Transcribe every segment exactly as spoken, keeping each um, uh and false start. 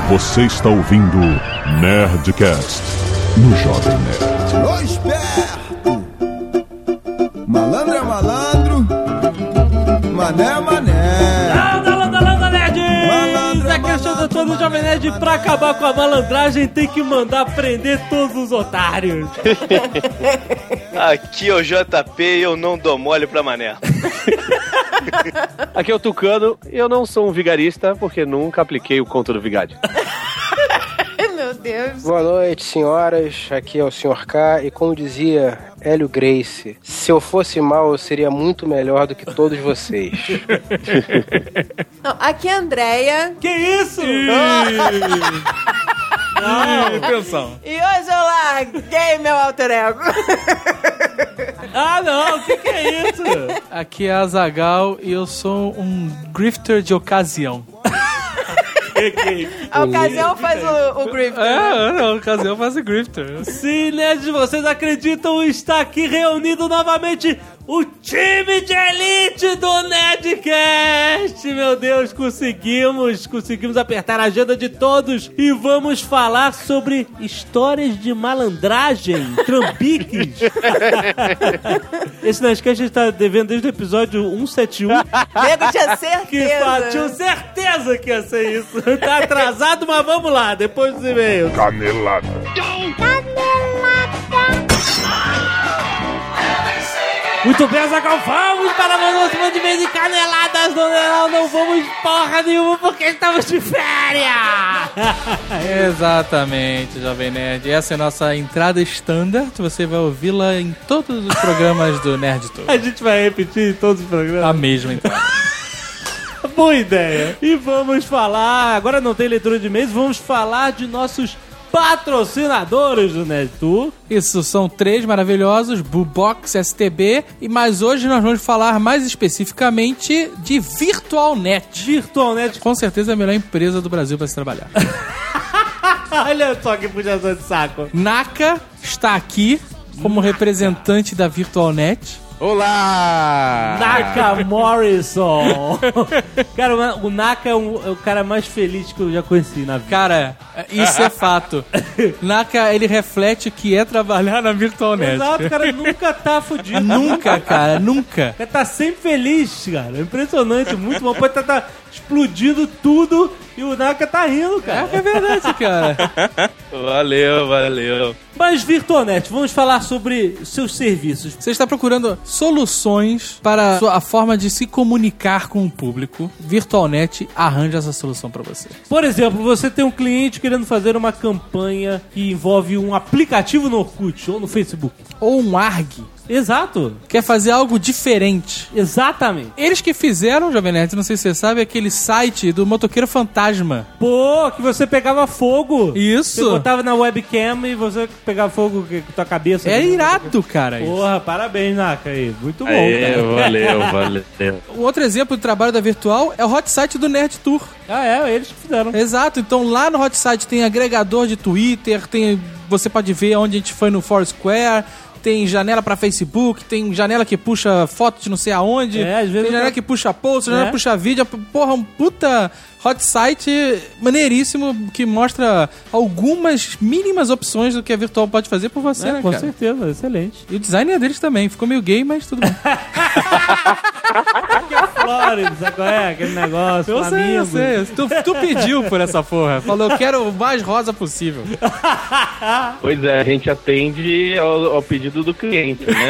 Você está ouvindo Nerdcast no Jovem Nerd. Ô esperto! Malandro é malandro, mané é mané. Landa, landa, landa, nerds! A questão do todo Jovem Nerd, pra acabar com a malandragem, tem que mandar prender todos os otários. Aqui é o J P e eu não dou mole pra mané. Aqui é o Tucano e eu não sou um vigarista porque nunca apliquei o conto do vigário. Meu Deus. Boa noite, senhoras. Aqui é o senhor K. E como dizia Hélio Gracie, se eu fosse mal, eu seria muito melhor do que todos vocês. Não, aqui é a Andréia. Que isso? Não, atenção. E hoje eu larguei meu alter ego. Ah, não, o que, que é isso? Aqui é a Azaghal e eu sou um grifter de ocasião. A ocasião faz o, o grifter. É, não, a ocasião faz o grifter. Sim, nerds, vocês acreditam, está aqui reunido novamente o time de elite do Nerdcast. Meu Deus, conseguimos, conseguimos apertar a agenda de todos e vamos falar sobre histórias de malandragem, trambiques. Esse Nerdcast está devendo desde o episódio cento e setenta e um. Nego tinha certeza. Que tinha certeza que ia ser isso. Tá atrasado, mas vamos lá, depois dos e-mails. Canelada. Muito bem, Azaghal, vamos para mais uma semana de vez em caneladas, não, não vamos porra nenhuma porque estamos de férias. Exatamente, Jovem Nerd. Essa é a nossa entrada standard. Você vai ouvi-la em todos os programas do Nerd Tour. A gente vai repetir em todos os programas. A mesma entrada. Boa ideia. E vamos falar, agora não tem leitura de e-mails, vamos falar de nossos patrocinadores do Nerd Tour. Isso, são três maravilhosos, Boobox, S T B, e mas hoje nós vamos falar mais especificamente de VirtualNet. VirtualNet. Com certeza é a melhor empresa do Brasil para se trabalhar. Olha só que puxação de saco. Naka está aqui como representante da VirtualNet. Olá! Naka Morrison. Cara, o Naka é, um, é o cara mais feliz que eu já conheci na vida. Cara, isso é fato. Naka, ele reflete o que é trabalhar na VirtualNet. Exato, o cara nunca tá fudido. Nunca, cara, nunca. O cara tá sempre feliz, cara. Impressionante, muito bom. Pode estar tá, tá explodindo tudo e o Naka tá rindo, cara. É, é verdade, cara. Valeu, valeu. Mas VirtualNet, vamos falar sobre seus serviços. Você está procurando soluções para a forma de se comunicar com o público. VirtualNet arranja essa solução para você. Por exemplo, você tem um cliente querendo fazer uma campanha que envolve um aplicativo no Orkut ou no Facebook. Ou um A R G. Exato. Quer fazer algo diferente. Exatamente. Eles que fizeram, Jovem Nerd, não sei se você sabe, aquele site do Motoqueiro Fantasma. Pô, que você pegava fogo. Isso. Você botava na webcam e você pegava fogo com tua cabeça. É irado, cara. Porra, isso. Parabéns, Naka. Aí. Muito bom, Aê, cara. Valeu, valeu. Um outro exemplo de trabalho da Virtual é o hot site do Nerd Tour. Ah, é? Eles que fizeram. Exato. Então lá no hot site tem agregador de Twitter, tem, você pode ver onde a gente foi no Foursquare, tem janela pra Facebook, tem janela que puxa foto de não sei aonde, é, às vezes tem janela eu... que puxa post, janela é. que puxa vídeo. Porra, um puta hot site maneiríssimo que mostra algumas mínimas opções do que a Virtual pode fazer por você, é, né, com cara? Com certeza, excelente. E o design é deles também, ficou meio gay, mas tudo bem. Que é Flores, sabe qual é? Aquele negócio, Eu um sei, amigo. eu sei. Tu, tu pediu por essa porra. Falou, eu quero o mais rosa possível. Pois é, a gente atende ao, ao pedido do cliente, né?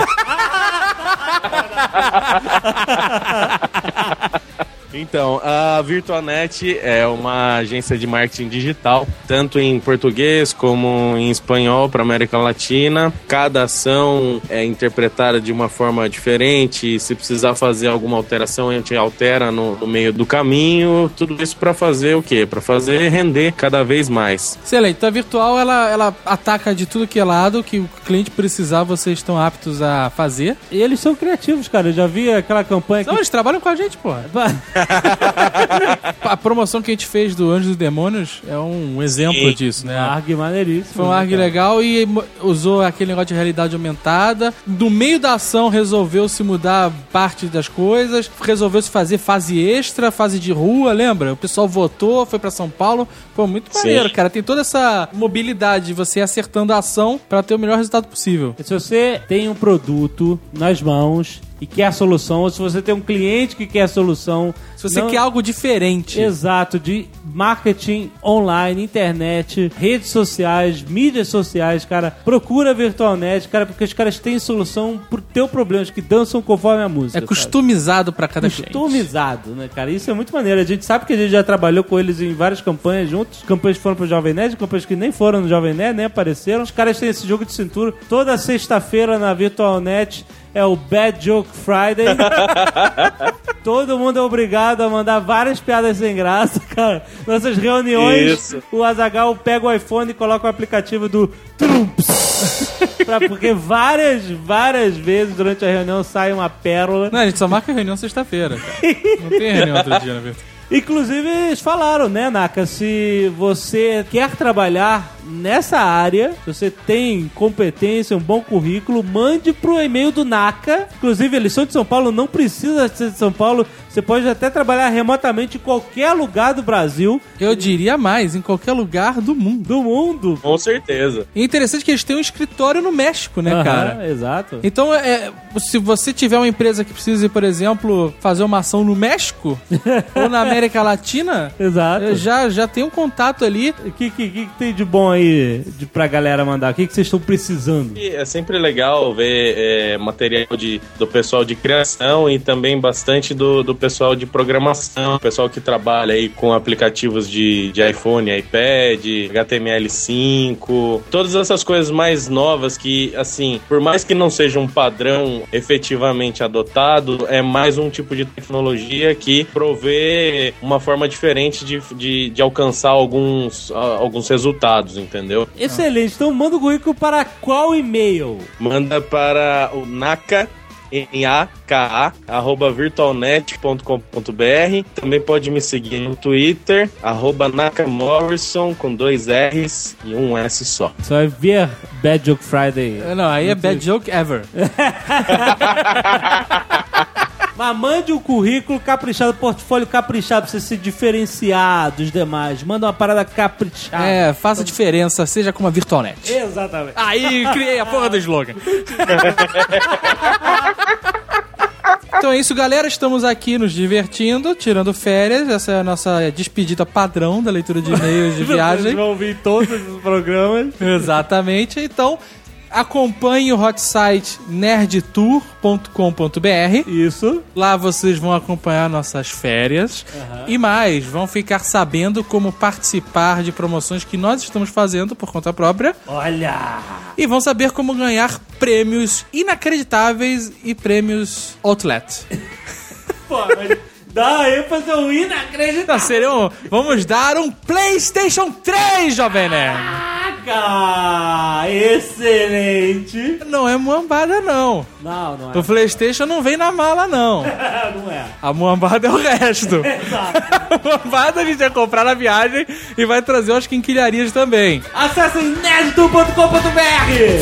Então, a VirtualNet é uma agência de marketing digital, tanto em português como em espanhol para América Latina. Cada ação é interpretada de uma forma diferente. Se precisar fazer alguma alteração, a gente altera no, no meio do caminho. Tudo isso para fazer o quê? Para fazer render cada vez mais. Excelente. Então a Virtual, ela, ela ataca de tudo que é lado, que o cliente precisar, vocês estão aptos a fazer. E eles são criativos, cara. Eu já vi aquela campanha Não, que... eles trabalham com a gente, porra. A promoção que a gente fez do Anjos e Demônios é um exemplo Sim. disso, né? Um ARG maneiríssimo. Foi um ARG né, cara? legal e mo- usou aquele negócio de realidade aumentada. No meio da ação resolveu se mudar parte das coisas, resolveu se fazer fase extra, fase de rua, lembra? O pessoal votou, foi pra São Paulo. Foi muito Sim. maneiro, cara. Tem toda essa mobilidade de você acertando a ação pra ter o melhor resultado possível. Se você tem um produto nas mãos e quer a solução, ou se você tem um cliente que quer a solução... Se você não- quer algo diferente. Exato, de marketing online, internet, redes sociais, mídias sociais, cara, procura a VirtualNet, cara, porque os caras têm solução pro teu problema, os que dançam conforme a música. É sabe? customizado pra cada cliente. Customizado, né, cara? Isso é muito maneiro. A gente sabe que a gente já trabalhou com eles em várias campanhas juntos. Campanhas que foram pro Jovem Nerd, campanhas que nem foram no Jovem Nerd, nem apareceram. Os caras têm esse jogo de cintura. Toda sexta-feira na VirtualNet é o Bad Joke Friday. Todo mundo é obrigado a mandar várias piadas sem graça, cara. Nossas reuniões, Isso. o Azaghal pega o iPhone e coloca o aplicativo do Trumps. Pra- porque várias, várias vezes durante a reunião sai uma pérola. Não, a gente só marca reunião sexta-feira, cara. Não tem reunião outro dia, na verdade. Inclusive, eles falaram, né, Naka? Se você quer trabalhar nessa área, se você tem competência, um bom currículo, mande pro e-mail do Naka. Inclusive, eles são de São Paulo, não precisa ser de São Paulo. Você pode até trabalhar remotamente em qualquer lugar do Brasil, Eu diria mais, em qualquer lugar do mundo. do mundo. Com certeza. E é interessante que eles têm um escritório no México, né, Aham, cara? Exato. Então, é, se você tiver uma empresa que precise, por exemplo, fazer uma ação no México ou na América Latina, Exato. já, já tem um contato ali. O que, que, que tem de bom aí de, pra galera mandar? O que, que vocês estão precisando? E é sempre legal ver é, material de, do pessoal de criação e também bastante do, do pessoal de programação, pessoal que trabalha aí com aplicativos de, de iPhone, iPad, H T M L cinco, todas essas coisas mais novas que, assim, por mais que não seja um padrão efetivamente adotado, é mais um tipo de tecnologia que provê uma forma diferente de, de, de alcançar alguns, a- alguns resultados, entendeu? Excelente. Então manda o currículo para qual e-mail? Manda para o Naka, N A K A, arroba virtualnet ponto com ponto b r. Também pode me seguir no Twitter, arroba Nakamorrison, com dois R's e um S só. Você vai ver Bad Joke Friday. Não, aí é bad joke ever. Mas mande um currículo caprichado, portfólio caprichado pra você se diferenciar dos demais. Manda uma parada caprichada. É, faça diferença, seja como a VirtualNet. Exatamente. Aí, criei a porra do slogan. Então é isso, galera. Estamos aqui nos divertindo, tirando férias. Essa é a nossa despedida padrão da leitura de e-mails de Vocês viagem. vão ouvir todos os programas. Exatamente. Então, acompanhe o hot site nerd tour ponto com ponto b r. Isso. Lá vocês vão acompanhar nossas férias. E mais, vão ficar sabendo como participar de promoções que nós estamos fazendo por conta própria. Olha! E vão saber como ganhar prêmios inacreditáveis e prêmios outlet. Pô, mas dá aí pra fazer um inacreditável. Então, seriam, vamos dar um PlayStation três, Jovem Nerd. Caraca! Excelente! Não é muambada, não. Não, não é. O PlayStation não vem na mala, não. Não é. A muambada é o resto. A muambada a gente vai comprar na viagem e vai trazer umas quinquilharias também. Acessem nerd tour ponto com ponto b r.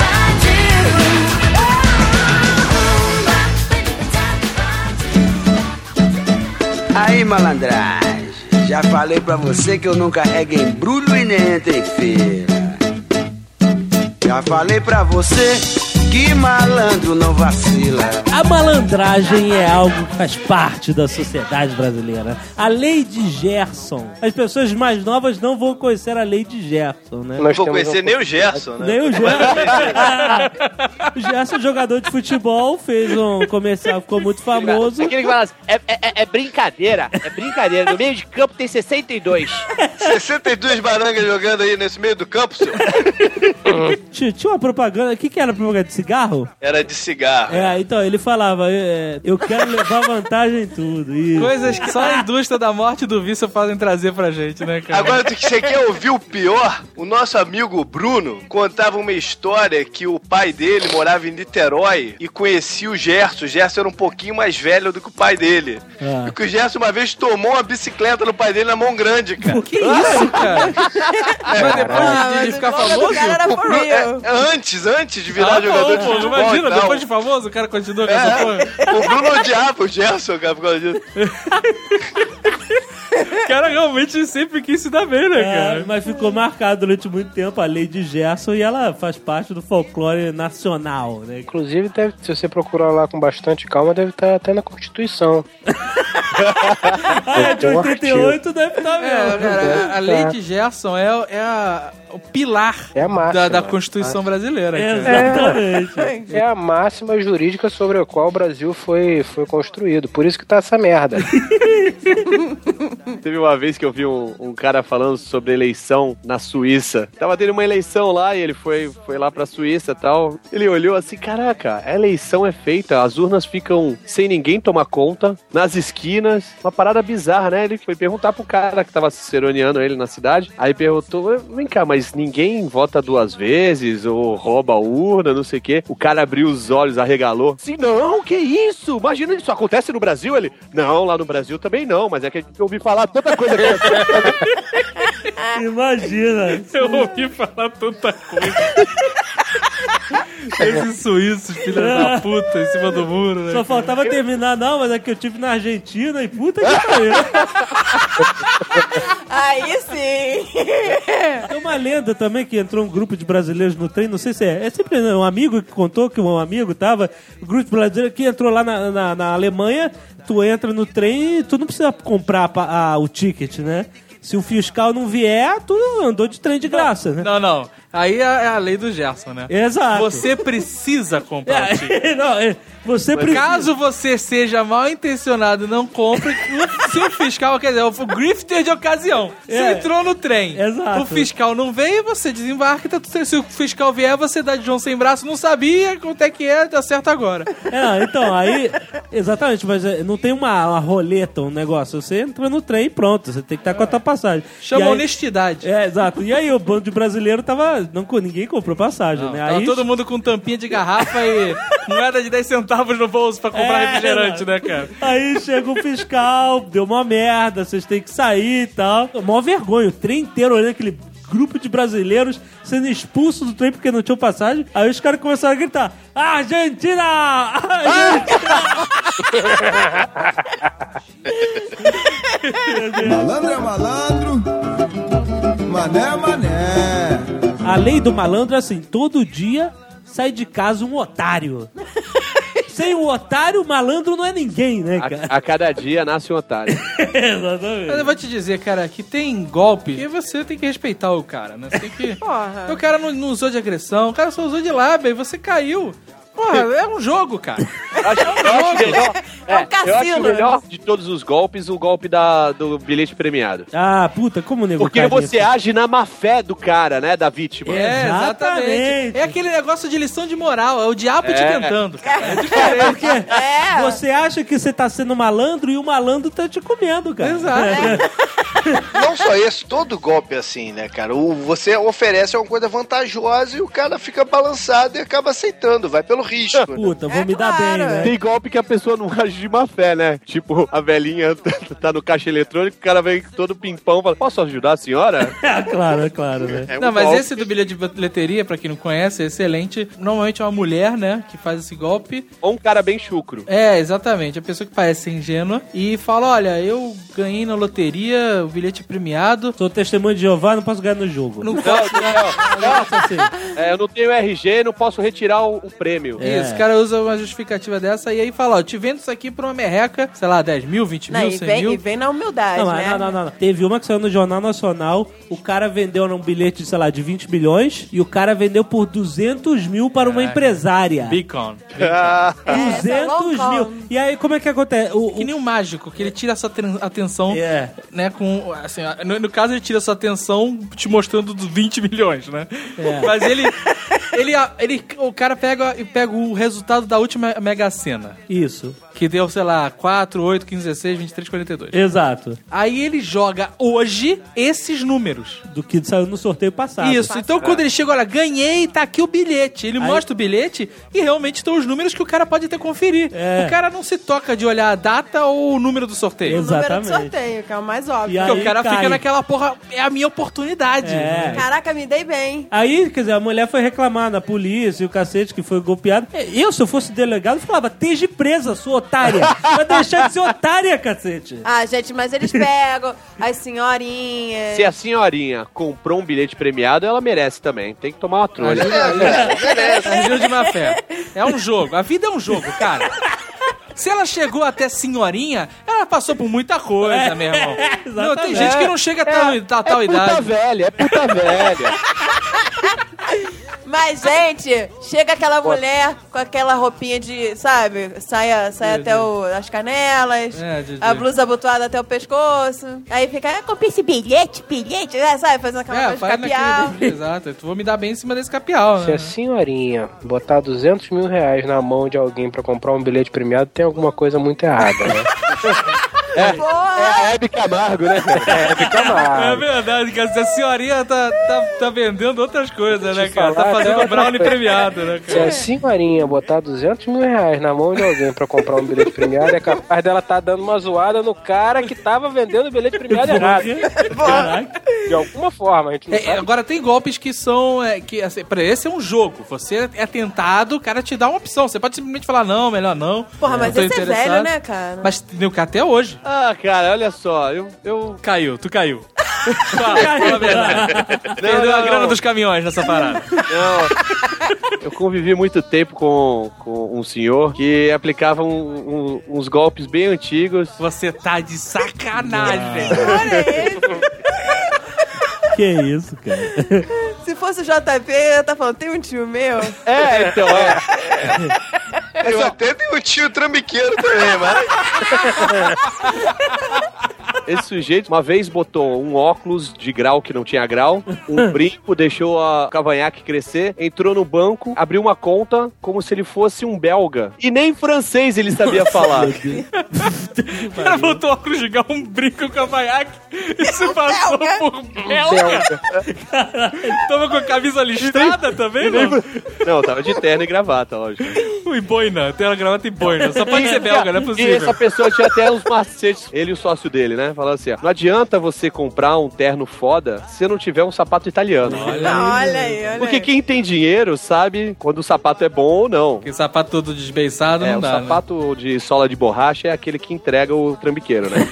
Aí, malandragem, já falei pra você que eu não carrego embrulho e nem entro em feira. Já falei pra você que malandro não vacila. A malandragem é algo que faz parte da sociedade brasileira. A lei de Gerson. As pessoas mais novas não vão conhecer a lei de Gerson, né? Não vou conhecer nem o Gerson, né? Nem o Gerson. O Gerson, jogador de futebol, fez um comercial, ficou muito famoso. Aquele que fala assim, é, é, é brincadeira, é brincadeira. No meio de campo tem sessenta e dois. sessenta e duas barangas jogando aí nesse meio do campo, senhor. Tinha, tinha uma propaganda. O que, que era a propaganda de cigarro? Era de cigarro. É, então, ele falava, é, eu quero levar vantagem em tudo. Isso. Coisas que só a indústria da morte e do vício podem trazer pra gente, né, cara? Agora, tu- você quer ouvir o pior? O nosso amigo Bruno contava uma história que o pai dele morava em Niterói e conhecia o Gerson. O Gerson era um pouquinho mais velho do que o pai dele. Ah. E que o Gerson uma vez tomou uma bicicleta no pai dele na mão grande, cara. Que isso, cara? Mas depois Ah, de, mas de o ficar nome do famoso? cara era O for Bruno- real. é, antes, antes de virar Ah, jogador bom, de pô, futebol imagina, e tal. depois de famoso, o cara continua com essa porra. É, o Bruno odiava o Gerson, cara, por causa disso. O cara realmente sempre quis se dar bem, né, É, cara? mas ficou marcado durante muito tempo a lei de Gerson e ela faz parte do folclore nacional, né? Inclusive, deve, se você procurar lá com bastante calma, deve estar até na Constituição. Ah, é de Tem um oitenta e oito, deve estar É, mesmo. cara, a, a lei de Gerson é, é a- o pilar É a máxima. da, da Constituição brasileira, cara. Exatamente. É a máxima jurídica sobre a qual o Brasil foi, foi construído. Por isso que tá essa merda. Teve uma vez que eu vi um, um cara falando sobre eleição na Suíça. Tava tendo uma eleição lá e ele foi, foi lá pra Suíça e tal. Ele olhou assim, caraca, a eleição é feita, as urnas ficam sem ninguém tomar conta, nas esquinas, uma parada bizarra, né? Ele foi perguntar pro cara que tava ciceroneando ele na cidade, aí perguntou, vem cá, mas ninguém vota duas vezes ou rouba a urna, não sei o quê. O cara abriu os olhos, arregalou. Assim, não, que isso? Imagina, isso acontece no Brasil? Ele, não, lá no Brasil também não, mas é que eu ouvi falar tanta coisa que Imagina. Eu ouvi falar tanta coisa. Esses suíços, filhos da puta, em cima do muro, né? Só faltava terminar, não, mas é que eu tive na Argentina e puta que pariu. Aí sim. Tem uma lenda também que entrou um grupo de brasileiros no trem, não sei se é. É sempre um amigo que contou que um amigo tava. Um grupo de brasileiros que entrou lá na, na, na Alemanha. Tu entra no trem e tu não precisa comprar a, a, o ticket, né? Se o fiscal não vier, tu andou de trem de graça, né? Não, não. Aí é a lei do Gerson, né? Exato. Você precisa comprar o ticket. É, não, é, você precisa. Caso você seja mal intencionado e não compre, se o fiscal, quer dizer, o grifter de ocasião, você É. entrou no trem, Exato. o fiscal não veio, você desembarca, tá tudo certo. Se o fiscal vier, você dá de João sem braço, não sabia quanto é que é, tá certo agora. É, não, então, aí. Exatamente, mas é, não tem uma, uma roleta, um negócio. Você entra no trem e pronto, você tem que estar com a tua passagem. Chama E aí- honestidade. É, exato. E aí o bando de brasileiro tava. Não, ninguém comprou passagem, Não, né? tava Aí todo mundo com tampinha de garrafa e moeda de dez centavos no bolso pra comprar É, refrigerante, mano. né, cara? Aí chega o fiscal, deu uma merda, vocês têm que sair e tal. Mó vergonha, o trem inteiro olhando aquele grupo de brasileiros sendo expulso do trem porque não tinham passagem. Aí os caras começaram a gritar: Argentina! Argentina! Malandro é malandro, mané é mané. A lei do malandro é assim: todo dia sai de casa um otário. Sem o otário, o malandro não é ninguém, né, cara? a, a cada dia nasce um otário. Exatamente. Mas eu vou te dizer, cara, que tem golpe que você tem que respeitar o cara, né? Você tem que... Porra. O cara não, não usou de agressão, o cara só usou de lábia e você caiu. Porra, é um jogo, cara. Eu acho, eu acho melhor, É um eu cassino, acho né? melhor de todos os golpes o golpe da, do bilhete premiado. Ah, puta, como nego Porque cai você nisso? age na má fé do cara, né? Da vítima. É, exatamente. Exatamente. É aquele negócio de lição de moral, é o diabo te É. tentando. É porque É. você acha que você tá sendo malandro e o malandro tá te comendo, cara. Exato. Não só isso, todo golpe é assim, né, cara? O, você oferece alguma coisa vantajosa e o cara fica balançado e acaba aceitando, vai pelo risco. né? Puta, vou É me dar claro. bem, né? Tem golpe que a pessoa não age de má fé, né? Tipo, a velhinha tá no caixa eletrônico, o cara vem todo pimpão e fala, posso ajudar a senhora? É claro, é claro, né? É um Não, mas golpe. esse do bilhete de bilheteria, pra quem não conhece, é excelente. Normalmente é uma mulher, né, que faz esse golpe. Ou um cara bem chucro. É, exatamente. A pessoa que parece ser ingênua e fala, olha, eu ganhei na loteria o bilhete premiado. Sou testemunho de Jeová, não posso ganhar no jogo. Não Não, posso, não, Nossa, assim. é, eu não tenho R G, não posso retirar o, o prêmio. mil. Isso, o cara usa uma justificativa dessa e aí fala, ó, eu te vendo isso aqui por uma merreca, sei lá, dez mil, vinte Não, mil, e cem vem, mil. e vem na humildade, Não, mas né? não, não, não, não. Teve uma que saiu no Jornal Nacional, o cara vendeu num bilhete, sei lá, de vinte milhões e o cara vendeu por duzentos mil para uma empresária. Beacon. duzentos mil. E aí, como é que acontece? O, Que nem o mágico, que ele tira a sua ten- atenção, É. né, com, assim, no, no caso ele tira a sua atenção te mostrando dos vinte milhões, né? É. Mas ele, ele, ele, o cara pega e pega o resultado da última Mega Sena, Isso. que deu, sei lá, quatro, oito, quinze, dezesseis, vinte e três, quarenta e dois. Exato. Aí ele joga hoje esses números. Do que saiu no sorteio passado. Isso, então quando ele chega, olha, ganhei, tá aqui o bilhete. Ele Aí- mostra o bilhete e realmente estão os números que o cara pode até conferir. É. O cara não se toca de olhar a data ou o número do sorteio. O número do Exatamente. sorteio, que é o mais óbvio. E Porque aí o cara cai. fica naquela porra, é a minha oportunidade. É. Caraca, me dei bem. Aí, quer dizer, a mulher foi reclamar na polícia e o cacete que foi golpeado. Eu, se eu fosse delegado, falava, esteja presa, sua otária. Vai deixar de ser otária, cacete. Ah, gente, mas eles pegam as senhorinhas. Se a senhorinha comprou um bilhete premiado, ela merece também. Tem que tomar uma trolha. Ajuda de má fé. É um jogo. A vida é um jogo, cara. Se ela chegou até senhorinha, ela passou por muita coisa, meu irmão. Não, tem gente que não chega a tal, a tal é idade. puta velha, é puta velha. Mas, gente, chega aquela mulher com aquela roupinha de, sabe, saia, saia até o, as canelas, É, Didi. a blusa abotoada até o pescoço. Aí fica, ah, comprei esse bilhete, bilhete, né, sabe, fazendo aquela É, coisa de faz capial. naquele... Exato. Tu vou me dar bem em cima desse capial, Se né? a senhorinha botar duzentos mil reais na mão de alguém pra comprar um bilhete premiado, tem alguma coisa muito errada, né? É, Porra! é a Hebe Camargo, né? É, fica É mal. verdade, cara. Se a senhorinha tá, tá, tá vendendo outras coisas, né, Te cara? Tá falar, fazendo né, brownie outra coisa. premiado, né, Se cara? a senhorinha botar duzentos mil reais na mão de alguém pra comprar um bilhete premiado, é capaz dela tá dando uma zoada no cara que tava vendendo o bilhete premiado errado. Caraca. De alguma forma, a gente não É, sabe. agora tem golpes que são. É, que, assim, pra esse é um jogo. Você é tentado, o cara te dá uma opção. Você pode simplesmente falar, não, melhor não. Porra, mas não tô esse é interessado. velho, né, cara? Mas entendeu que até hoje. Ah, cara, olha só, eu... eu... Caiu, tu caiu. Fala, fala a verdade. Perdeu a não. grana dos caminhões nessa parada. Não. Eu convivi muito tempo com, com um senhor que aplicava um- um- uns golpes bem antigos. Você tá de sacanagem, velho. Olha aí. Que isso, cara. Se fosse o J P, eu ia tá falando, tem um tio meu. É, então, é. Eu até tenho um tio trambiqueiro também, mas... Esse sujeito uma vez botou um óculos de grau que não tinha grau, um brinco, deixou a cavanhaque crescer, entrou no banco, abriu uma conta como se ele fosse um belga. E nem francês ele sabia falar. O cara botou óculos de grau, um brinco com a cavanhaque e se passou por belga. Tava com a camisa listrada também, não? Não, tava de terno e gravata, lógico. E boina, tem a gravata e boina. Só pode ser belga, não é E possível. essa pessoa tinha até uns macetes, ele e o sócio dele, né? Falando assim, ó, não adianta você comprar um terno foda se não tiver um sapato italiano. Olha Olha aí, olha Porque aí. quem tem dinheiro sabe quando o sapato é bom ou não. Porque sapato todo desbeiçado É, não o dá, né? sapato de sola de borracha é aquele que entrega o trambiqueiro, né?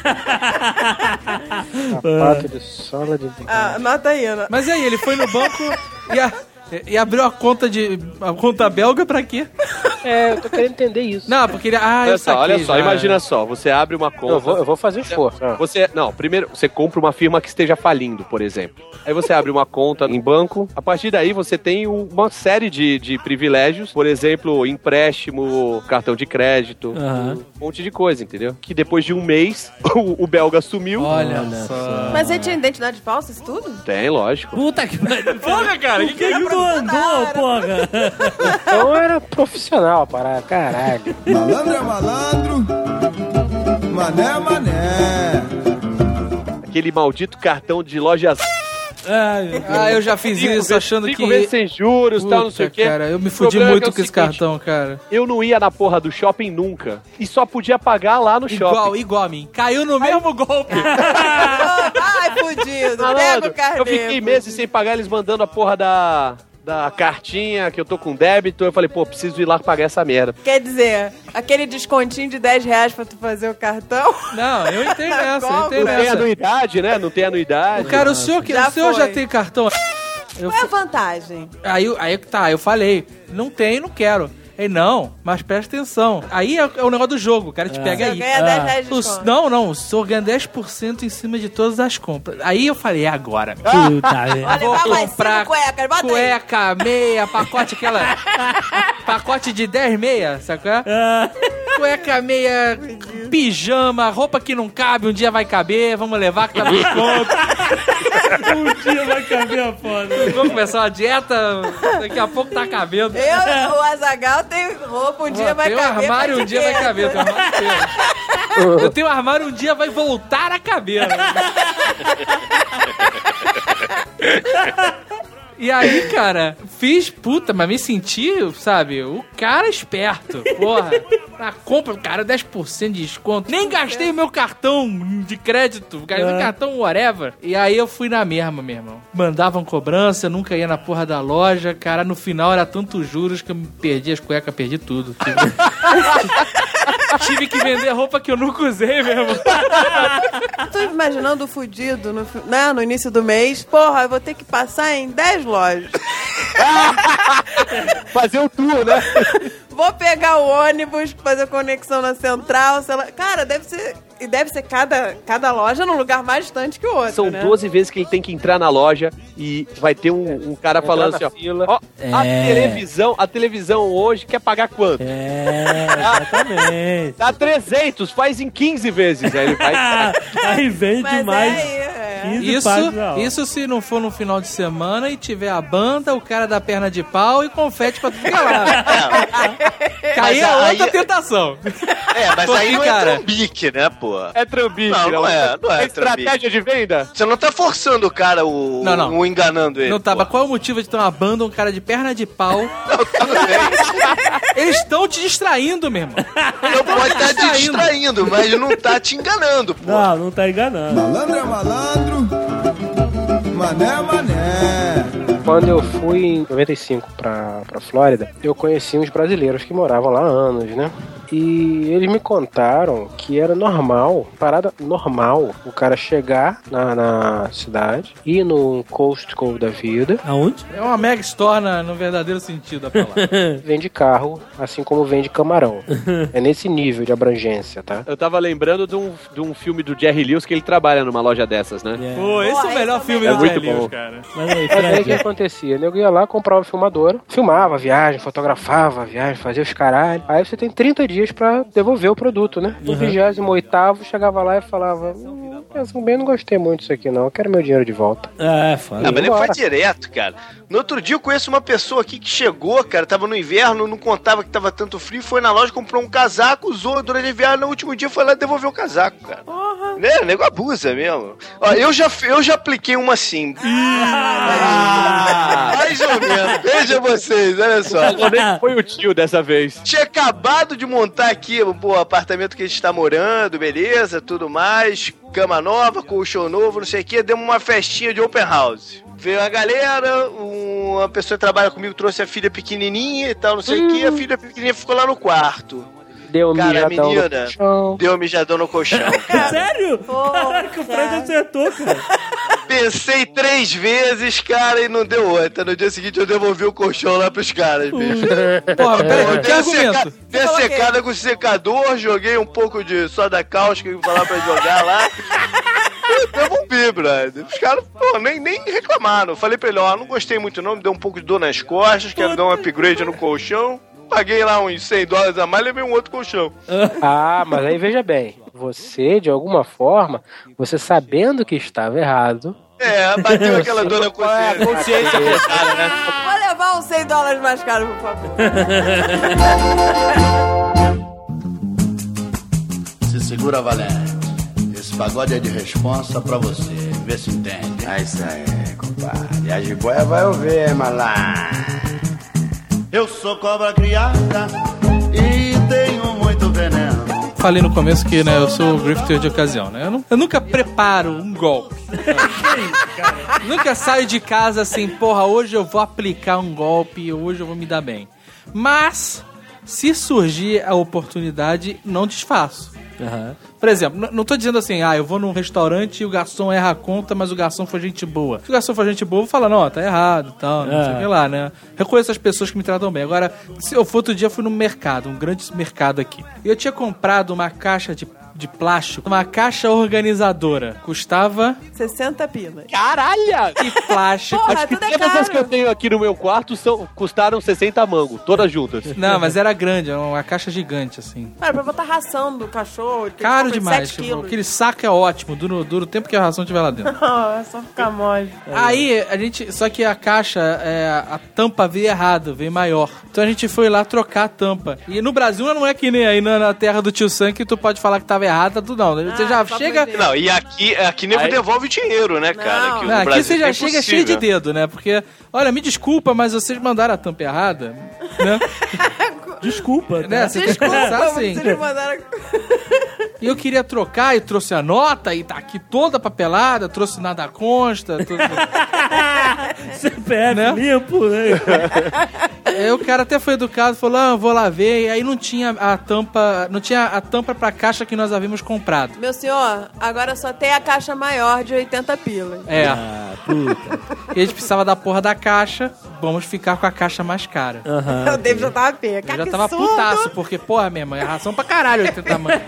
Sapato de sola de... Ah, anota aí, Ana. Mas aí, ele foi no banco e, a- e abriu a conta de a conta belga pra quê? É, eu tô querendo entender isso. Não, porque ele... Ah, eu olha só, saquei olha só, já. imagina só, você abre uma conta. Eu vou, eu vou fazer esforço. Ah. Você, não, primeiro você compra uma firma que esteja falindo, por exemplo. Aí você abre uma conta em banco. A partir daí você tem um- uma série de, de privilégios. Por exemplo, empréstimo, cartão de crédito, Aham. um monte de coisa, entendeu? Que depois de um mês o, o belga sumiu. Olha, Olha só. só. Mas ele tinha identidade falsa, isso tudo? Tem, lógico. Puta que pariu. Porra, cara, que que é Tu andou, porra. Então era profissional a parada, caralho. Malandro é malandro, mané é mané. Aquele maldito cartão de lojas. Ai, Ah, eu já fiz Cinco isso vezes- achando cinco que... vezes sem juros, tal, não sei o Puta, quê. cara, eu me O fudi problema é muito que é o com esse seguinte, cartão, cara. Eu não ia na porra do shopping nunca. E só podia pagar lá no Igual, shopping. igual a mim. Caiu no mesmo golpe. Ai, fudido. Pega Malandro, o carnê. eu fiquei meses sem pagar, eles mandando a porra da, da cartinha que eu tô com débito. Eu falei, pô, preciso ir lá pagar essa merda. Quer dizer, aquele descontinho de dez reais pra tu fazer o cartão? Não, eu entendo essa, eu Golpe. entendo Não tem essa. anuidade, né? Não tem anuidade. Cara, o senhor, que, Já o senhor foi. já tem cartão... Eu Qual é a vantagem? Aí, aí tá, eu falei, não tenho, não quero. Aí, não, mas presta atenção. Aí é, é o negócio do jogo, o cara te É. pega Você aí. ganha dez reais de O- desconto. não, não, o senhor ganha dez por cento em cima de todas as compras. Aí eu falei, é agora. Puta, velho. Vai Vou levar mais comprar cinco cuecas, bota aí. Cueca, meia, pacote aquela... pacote de dez meia, sabe qual é? Ah, Cueca, meia, pijama, roupa que não cabe, um dia vai caber, vamos levar que tá no desconto. um dia vai caber a foda. Vamos começar uma dieta, daqui a pouco tá cabendo. Eu, o Azaghal tem roupa, um dia Ó, vai tem caber. um armário, pra um dia vai etiqueta. caber. Tem um armário inteiro. Eu tenho um armário, um dia vai voltar a caber. E aí, cara, fiz, puta, mas me senti, sabe, o cara esperto. Porra, na compra, cara, dez por cento de desconto. Nem gastei o meu cartão de crédito, gastei o cartão whatever. E aí eu fui na mesma, meu irmão. Mandavam cobrança, eu nunca ia na porra da loja. Cara, no final era tantos juros que eu me perdi as cuecas, perdi tudo. Tive que vender roupa que eu nunca usei, meu irmão. Tô imaginando o fudido no, fi- né, no início do mês. Porra, eu vou ter que passar em dez lojas. Fazer o tour, né? Vou pegar o ônibus, fazer conexão na central, sei lá. Cara, deve ser... E deve ser cada, cada loja num lugar mais distante que o outro, São né? doze vezes que ele tem que entrar na loja e vai ter um, um cara falando assim, ó, fila. ó, a É. televisão, a televisão hoje quer pagar quanto? É, exatamente. Dá trezentos, faz em quinze vezes. Aí ele vai... Aí vende Mas mais. é aí, é. quinze Isso, páginas na hora. isso se não for no final de semana e tiver a banda, o cara da perna de pau e confete pra tudo que é lá. Cair é Mas outra aí- tentação. É, mas Porque, aí não cara, é trambique, né, pô? É trambique. Não, não é, não é estratégia de venda? Você não tá forçando o cara, o, Não, não. o enganando ele. Não tá, pô. mas qual é o motivo de ter uma banda, um cara de perna de pau? Tudo bem. Eles estão te distraindo, meu irmão. Não pode estar te distraindo. distraindo, mas não tá te enganando, pô. Não, não tá enganando. Malandro é malandro, mané é mané. Quando eu fui em noventa e cinco pra, pra Flórida, eu conheci uns brasileiros que moravam lá há anos, né? E eles me contaram que era normal, parada normal, o cara chegar na, na cidade, ir no Costco da vida, Aonde? É uma mega store na- no verdadeiro sentido da palavra. vende carro, assim como vende camarão. É nesse nível de abrangência, tá? Eu tava lembrando de um, de um filme do Jerry Lewis que ele trabalha numa loja dessas, né? É. Pô, esse é o Porra, melhor esse é filme o do melhor. Jerry É muito Lewis, bom. cara. Mas aí, Mas aí o que Fred. acontecia? Eu ia lá, comprava uma filmadora, filmava a viagem, fotografava a viagem, fazia os caralho. Aí você tem trinta dias pra devolver o produto, né? No vigésimo oitavo chegava lá e falava: hum, pensando bem, não gostei muito disso aqui não, eu quero meu dinheiro de volta. É, foda. Ah, mas ele Vambora. faz direto, cara. No outro dia eu conheço uma pessoa aqui que chegou, cara, tava no inverno, não contava que tava tanto frio, foi na loja, comprou um casaco, usou durante o inverno, no último dia foi lá devolver o casaco, cara. Né? O nego abusa mesmo. Ó, eu já, eu já apliquei uma assim. Ah! Mais ou menos. Veja vocês, olha só. Foi o tio dessa vez. Tinha acabado de montar aqui o apartamento que a gente tá morando, beleza, tudo mais. Cama nova, colchão novo, não sei o que. Demos uma festinha de open house. Veio a galera, uma pessoa que trabalha comigo trouxe a filha pequenininha e tal, não sei o que. A filha pequenininha ficou lá no quarto. Deu um Cara, a mijadão no menina chão. deu um mijadão no colchão. Sério? Porra, Caraca, o Fred cara. acertou, cara. Pensei três vezes, cara, e não deu outra. No dia seguinte eu devolvi o colchão lá pros caras, bicho. Porra, peraí, que Dei a argumento? seca- Dei a Você falou secada com secador, joguei um pouco de soda cáustica que falar pra jogar lá. E devolvi, brother. Os caras, pô, nem, nem reclamaram. Falei pra ele, ó, não gostei muito não, me deu um pouco de dor nas costas, quero dar um upgrade no colchão. Paguei lá uns cem dólares a mais e levei um outro colchão. Ah, mas aí veja bem, você, de alguma forma, você sabendo que estava errado, É, bateu aquela dor na consciência. Consciência pesada, né? Vou levar uns cem dólares mais caro, por favor. Se segura, Valente. Esse pagode é de responsa pra você. Vê se entende. É isso aí, compadre. A jiboia vai ouvir, malandro. Eu sou cobra criada e tenho muito veneno. Falei no começo que, né, eu sou o grifter de ocasião, né? Eu, não- eu nunca preparo um golpe. Nunca saio de casa assim, porra, hoje eu vou aplicar um golpe, hoje eu vou me dar bem. Mas, se surgir a oportunidade, não desfaço. Uhum. Por exemplo, n- não tô dizendo assim, ah, eu vou num restaurante e o garçom erra a conta, mas o garçom foi gente boa. Se o garçom for gente boa, eu vou falar, não, tá errado e tal, não É. sei o que lá, né? Reconheço as pessoas que me tratam bem. Agora, se eu for outro dia, eu fui num mercado, um grande mercado aqui. E eu tinha comprado uma caixa de de plástico, uma caixa organizadora. Custava sessenta pilas. Caralho! E plástico. Porra, Acho que tudo é todas as caro. que eu tenho aqui no meu quarto são, custaram sessenta mango, todas juntas. Não, mas era grande, era uma caixa gigante, assim. Cara, pra botar ração do cachorro. que Caro compra em demais. sete Tipo, quilos. aquele saco é ótimo, dura, dura o tempo que a ração estiver lá dentro. É só ficar mole. Aí, a gente. Só que a caixa, é, a tampa veio errada, veio maior. Então a gente foi lá trocar a tampa. E no Brasil não é que nem aí na, na terra do tio Sam que tu pode falar que tava errado, tá tudo não. Você já só chega. pra ver. Não, e aqui, aqui nego Aí- devolve dinheiro, né, cara? Que Não, no aqui Brasil você já é chega impossível. cheio de dedo, né? Porque, olha, me desculpa, mas vocês mandaram a tampa errada, né? Desculpa, né? Você tem que Desculpa, pensar assim. vocês mandaram... E eu queria trocar e trouxe a nota e tá aqui toda papelada, trouxe nada consta, tudo. C P F Né? limpo, né? Aí o cara até foi educado, falou, ah, vou lá ver, e aí não tinha a tampa, não tinha a tampa pra caixa que nós havíamos comprado. Meu senhor, agora só tem a caixa maior de oitenta pilas. É, Ah, puta. e a gente precisava da porra da caixa, vamos ficar com a caixa mais cara. Aham. O David já tava pé. Eu já tava putaço, porque, porra, minha mãe, é ração pra caralho oitenta tamanho.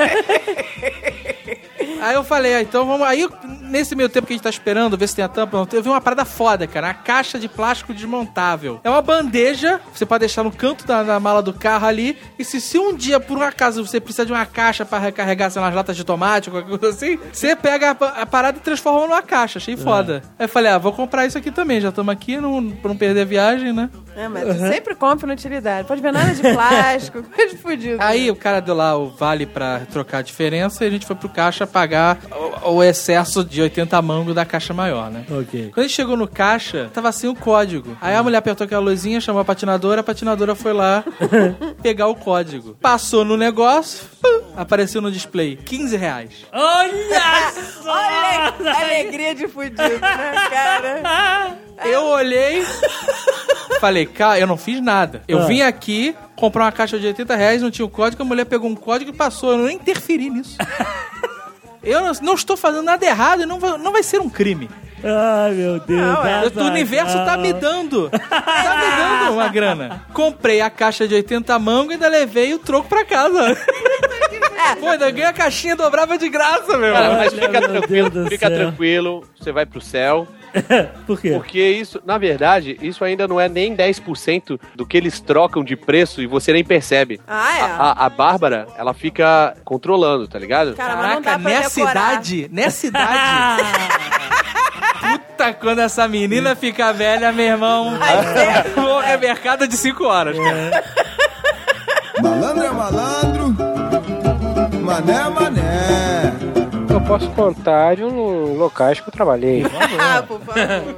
Aí eu falei, ah, então vamos. Aí, nesse meio tempo que a gente tá esperando, ver se tem a tampa, não tem, eu vi uma parada foda, cara. A caixa de plástico desmontável. É uma bandeja, você pode deixar no canto da, da mala do carro ali. E se, se um dia, por um acaso, você precisa de uma caixa pra recarregar, sei lá, umas latas de tomate ou qualquer coisa assim, você pega a, a parada e transforma numa caixa. Achei foda. Aí eu falei, ah, vou comprar isso aqui também. Já estamos aqui, não, pra não perder a viagem, né? É, mas tu sempre compra na utilidade. Pode ver nada de plástico, coisa de fudido. Aí o cara deu lá o vale pra trocar a diferença e a gente foi pro caixa pagar o, o excesso de oitenta mangos da caixa maior, né? Ok. Quando a gente chegou no caixa, tava sem o código. Aí a mulher apertou aquela luzinha, chamou a patinadora, a patinadora foi lá pegar o código. Passou no negócio, pum, apareceu no display, quinze reais. Olha só! Olha a alegria de fudido, né, cara? Eu olhei, falei, cara, eu não fiz nada. Eu Ah. vim aqui comprar uma caixa de oitenta reais, não tinha o código, a mulher pegou um código e passou. Eu não interferi nisso. Eu não, não estou fazendo nada errado e não vai, não vai ser um crime. Ai, meu Deus. Não, é. O universo tá me dando. Tá me dando uma grana. Comprei a caixa de oitenta mangos e ainda levei o troco pra casa. Pô, ainda ganhei a caixinha dobrava de graça, meu Cara, irmão. mas Olha, fica meu tranquilo, Deus do fica céu. tranquilo, você vai pro céu. Por quê? Porque isso, na verdade, isso ainda não é nem dez por cento do que eles trocam de preço e você nem percebe. Ah, é? A, a, a Bárbara, ela fica controlando, tá ligado? Cara, mas não dá Caraca, pra nessa decorar. idade, nessa idade. Puta, quando essa menina fica velha, meu irmão. Porra, é mercado de cinco horas, cara. Malandro é malandro, mané é mané. Eu posso contar de um locais que eu trabalhei. Ah, por favor.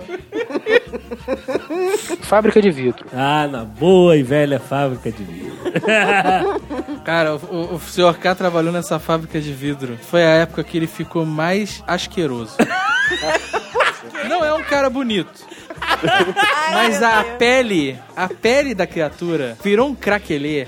Fábrica de vidro. Ah, na boa e velha fábrica de vidro. Cara, o, o senhor K trabalhou nessa fábrica de vidro. Foi a época que ele ficou mais asqueroso. Não é um cara bonito. Mas a pele, a pele da criatura virou um craquelê.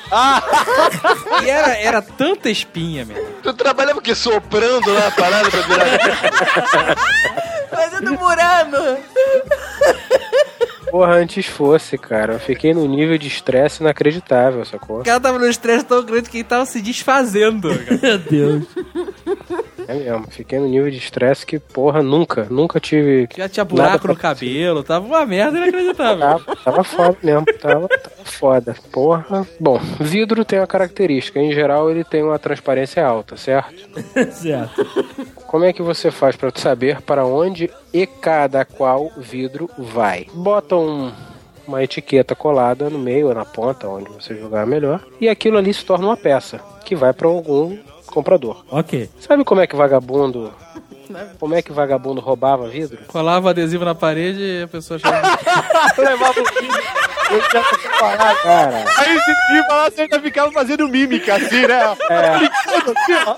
E era, era tanta espinha, meu. Tu trabalhava o quê? Soprando lá a parada pra virar... Fazendo murano. Porra, antes fosse, cara. Eu fiquei num nível de estresse inacreditável, sacou? O cara tava num estresse tão grande que ele tava se desfazendo. Cara. Meu Deus. É mesmo. Fiquei num nível de estresse que, porra, nunca, nunca tive... Já tinha nada buraco pra- no cabelo, tava uma merda inacreditável. Tava, tava foda mesmo, tava, tava foda. Porra. Bom, vidro tem uma característica. Em geral, ele tem uma transparência alta, certo? Certo. Como é que você faz pra saber para onde e cada qual vidro vai? Bota um, uma etiqueta colada no meio ou na ponta, onde você jogar melhor, e aquilo ali se torna uma peça, que vai pra algum comprador. Ok. Sabe como é que vagabundo... Como é que vagabundo roubava vidro? Colava adesivo na parede e a pessoa chegava... Levava o vidro. Eu já fui parar, cara. Aí esse filme lá, você ainda ficava fazendo mímica, assim, né? É. Brincando assim, ó.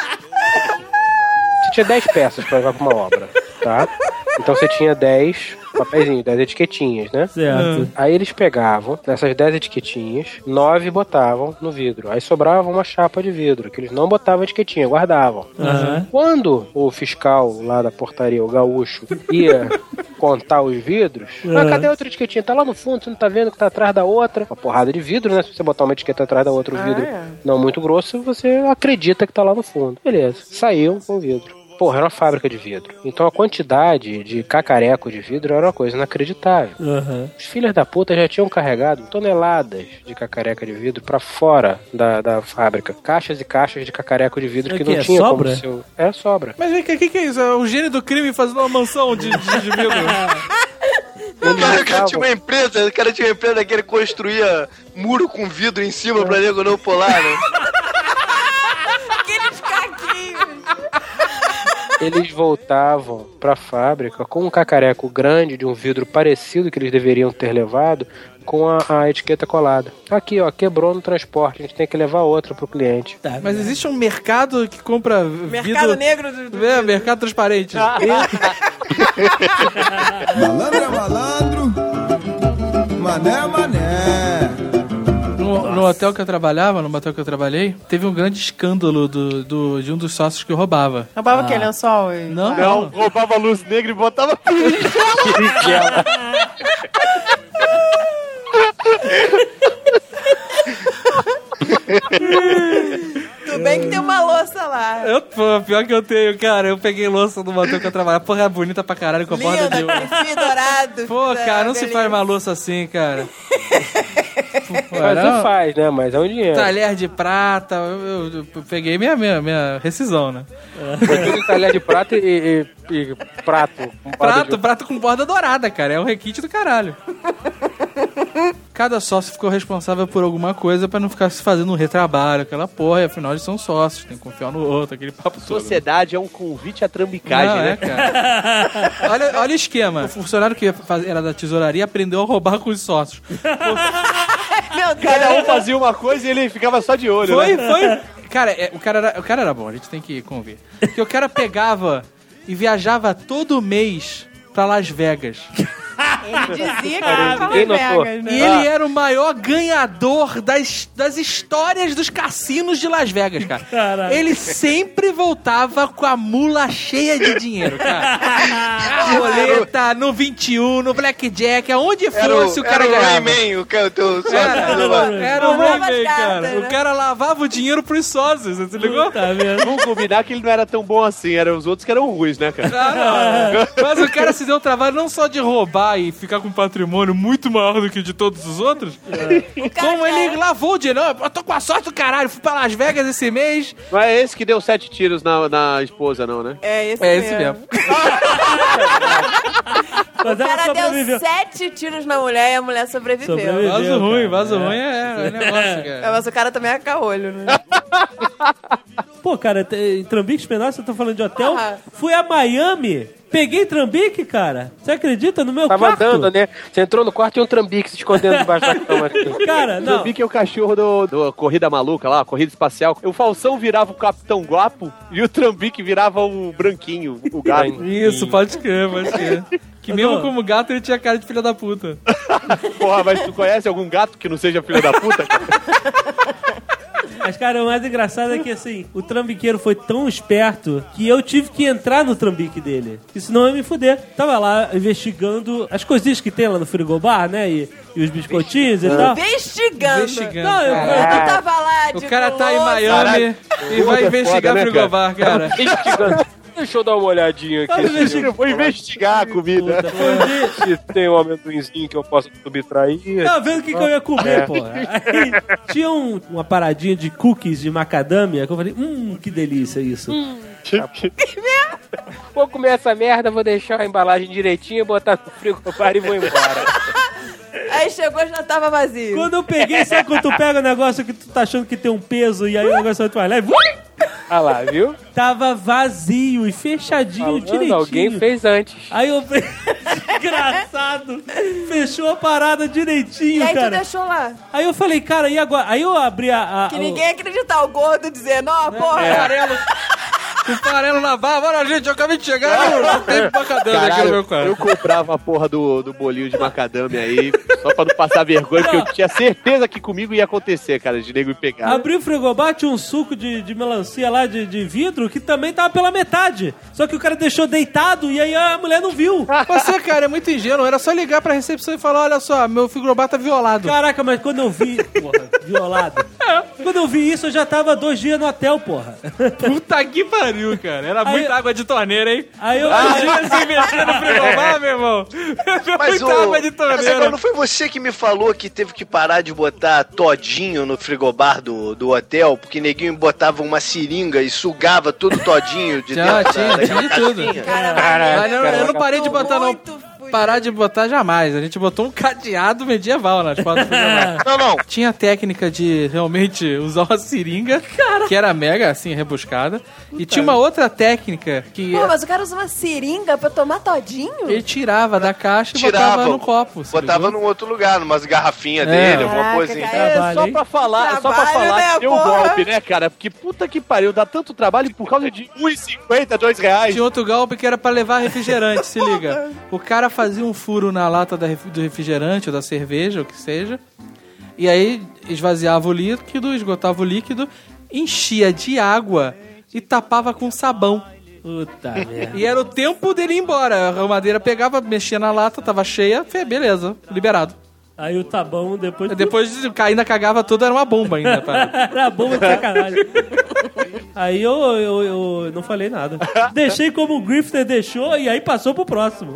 Você tinha dez peças pra levar pra uma obra, tá? Então você tinha dez papeizinho, dez etiquetinhas, né? Certo. Aí eles pegavam dessas dez etiquetinhas, nove botavam no vidro. Aí sobrava uma chapa de vidro, que eles não botavam etiquetinha, guardavam. Uhum. Quando o fiscal lá da portaria, o gaúcho, ia contar os vidros, Uhum. ah, cadê a outra etiquetinha? Tá lá no fundo, você não tá vendo que tá atrás da outra? Uma porrada de vidro, né? Se você botar uma etiqueta atrás da outra, o vidro Ah, é. não muito grosso, você acredita que tá lá no fundo. Beleza. Saiu com o vidro. Porra, era uma fábrica de vidro. Então a quantidade de cacareco de vidro era uma coisa inacreditável. Uhum. Os filhos da puta já tinham carregado toneladas de cacareca de vidro pra fora da, da fábrica. Caixas e caixas de cacareco de vidro É que que não é tinha sobra? como seu... É sobra. Mas vem cá, o que, que é isso? É o gênio do crime fazendo uma mansão de, de, de vidro. Eles O cara botavam- tinha uma empresa, o cara tinha uma empresa que ele construía muro com vidro em cima pra nego não pular, né? Aqueles caquinhos. Eles voltavam pra fábrica com um cacareco grande de um vidro parecido que eles deveriam ter levado, com a, a etiqueta colada. Aqui, ó, quebrou no transporte, a gente tem que levar outra pro cliente. Tá, Mas existe um mercado que compra Mercado vidro... negro do... do É, mercado transparente. Malandro é malandro, mané é mané. No, no hotel que eu trabalhava, no hotel que eu trabalhei, teve um grande escândalo do, do- de um dos sócios que roubava. Roubava o quê? Lençol? e- Não, Não, não. roubava luz negra e botava... Tudo bem que tem uma louça lá. Eu, pô, pior que eu tenho, cara. Eu peguei louça no hotel que eu trabalhava. Porra, é bonita pra caralho com a borda de Lindo, ouro. com fio dourado. Pô, cara, não se Beleza. faz uma louça assim, cara. Pô, Mas era não um faz, né? Mas é um dinheiro. talher de prata. Eu, eu- eu peguei minha, minha, minha rescisão, né? Foi tudo talher de prata e, e- e prato. com borda Prato, de- prato com borda dourada, cara. É um requinte do caralho. Cada sócio ficou responsável por alguma coisa pra não ficar se fazendo um retrabalho, aquela porra. E afinal, eles são sócios, tem que confiar no outro, aquele papo todo. Sociedade é um convite à trambicagem, Não, né? é, cara. olha, olha o esquema. O funcionário que faz- era da tesouraria aprendeu a roubar com os sócios. Meu Deus. Cada um fazia uma coisa e ele ficava só de olho, Foi, né? foi. Cara, é, o, cara era, o cara era bom, a gente tem que convir. Porque o cara pegava e viajava todo mês pra Las Vegas. Ele dizia que era pra Ninguém Las notou. Vegas, E né? ele era o maior ganhador das, das histórias dos cassinos de Las Vegas, cara. Caralho. Ele sempre voltava com a mula cheia de dinheiro, cara. Na roleta, no vinte e um, no blackjack, aonde Era o, fosse o cara era o ganhava. Rayman, o cara, o teu sócio. Era, do bar. era o Roubava Rayman, as cara. cartas, né? O cara lavava o dinheiro pros sócios, você ligou? Tá vendo? Vamos combinar que ele não era tão bom assim, eram os outros que eram ruins, né, cara? Ah, não. Mas o cara se deu o trabalho não só de roubar e ficar com um patrimônio muito maior do que o de todos os outros, como cara- ele lavou o dinheiro. Não, eu tô com a sorte do caralho, fui pra Las Vegas esse mês. Não é esse que deu sete tiros na, na esposa, não, né? É esse É mesmo. esse mesmo. Mas O ela cara deu sobreviveu. sete tiros na mulher e a mulher sobreviveu. Sobreviveu. Vaso Entendeu, ruim, cara? vaso É. ruim é, é negócio, É, cara. mas o cara também é caolho, né? Pô, cara, te- em Trambique, Pedaço, eu tô falando de hotel. Porra. Fui a Miami, peguei Trambique, cara. Você acredita? No meu Tava quarto? andando, né? Você entrou no quarto e um trambique se escondendo debaixo da cama. Cara, não. Trambique é o cachorro do, do Corrida Maluca lá, Corrida Espacial. O Falsão virava o Capitão Guapo e o Trambique virava o Branquinho, o gato. Isso, pode crer, pode crer. Que Mas, mesmo ó, como gato ele tinha cara de filha da puta. Porra, mas tu conhece algum gato que não seja filho da puta, cara? Mas, cara, o mais engraçado é que, assim, o trambiqueiro foi tão esperto que eu tive que entrar no trambique dele. Porque senão eu ia me fuder. Tava lá investigando as coisinhas que tem lá no frigobar, né? E, e os biscoitinhos e tal. Investigando. Investigando. Não, eu, Tu eu, tava lá de O cara tá em louça. Miami e vai Puta, investigar foda, né, frigobar, cara. Investigando. Deixa eu dar uma olhadinha aqui. Tava investigando. Eu vou investigar a comida. Puta, foi de- Se tem um amendoinzinho que eu possa subtrair. Tava vendo o que, que eu ia comer, pô. Aí tinha um- uma paradinha de cookies de macadâmia que eu falei, hum, que delícia isso. Vou comer essa merda, vou deixar a embalagem direitinho, botar no frigobar e vou embora. Aí chegou e já tava vazio. Quando eu peguei, sabe quando tu pega o negócio que tu tá achando que tem um peso e aí o negócio vai lá e... Ah lá, viu? Tava vazio e fechadinho, Falando, direitinho. alguém fez antes. Aí eu... Engraçado. Fechou a parada direitinho, E aí tu cara. deixou lá. Aí eu falei, cara, e agora? Aí eu abri a... a- Que o- ninguém ia acreditar. O gordo dizendo, ó, porra, É. amarelo. com farelo na barba. Olha, gente, eu acabei de chegar, não tem macadâmia aqui no meu quarto. Eu comprava a porra do, do bolinho de macadâmia aí, só pra não passar vergonha, porque eu tinha certeza que comigo ia acontecer, cara, de nego me pegar. Abri o frigobar, tinha um suco de, de melancia lá de, de vidro que também tava pela metade. Só que o cara deixou deitado e aí a mulher não viu. Você, cara, é muito ingênuo. Era só ligar pra recepção e falar, olha só, meu frigobar tá violado. Caraca, mas quando eu vi... Porra, violado. Quando eu vi isso, eu já tava dois dias no hotel, porra. Puta que pariu, cara. Era Aí- muita água de torneira, hein? Aí eu... Imagina se mexer no frigobar, meu irmão. Mas, Muita o... água de mas agora torneira. não foi você que me falou que teve que parar de botar todinho no frigobar do, do hotel, porque neguinho botava uma seringa e sugava tudo todinho de Já, dentro tinha, da, tinha de tudo. Mas não, eu não parei de botar, não. Parar de botar jamais. A gente botou um cadeado medieval nas portas do frigobar. Não, não. Tinha a técnica de realmente usar uma seringa, que era mega, assim, rebuscada. E tinha uma outra técnica que Pô, mas o cara usa uma seringa pra tomar todinho? ele tirava da caixa e Tirava, botava no copo. você Botava ligou? num outro lugar, numas garrafinhas É. dele, alguma Caraca, coisinha. cara. É só pra falar, é só pra Trabalho, falar né, que deu um porra? golpe, né, cara? Porque puta que pariu, dá tanto trabalho por causa de um real e cinquenta, dois reais. Tinha outro golpe que era pra levar refrigerante, se liga. O cara fazia um furo na lata da ref- do refrigerante ou da cerveja, o que seja, e aí esvaziava o líquido, esgotava o líquido, enchia de água e tapava com sabão. Puta merda. E era o tempo dele ir embora. A madeira pegava, mexia na lata, tava cheia, fe- beleza, liberado. Aí o tabão depois... Depois de ainda cagava tudo, era uma bomba ainda. Pra... Era bomba de sacanagem. Aí eu, eu, eu não falei nada. Deixei como o Grifter deixou e aí passou pro próximo.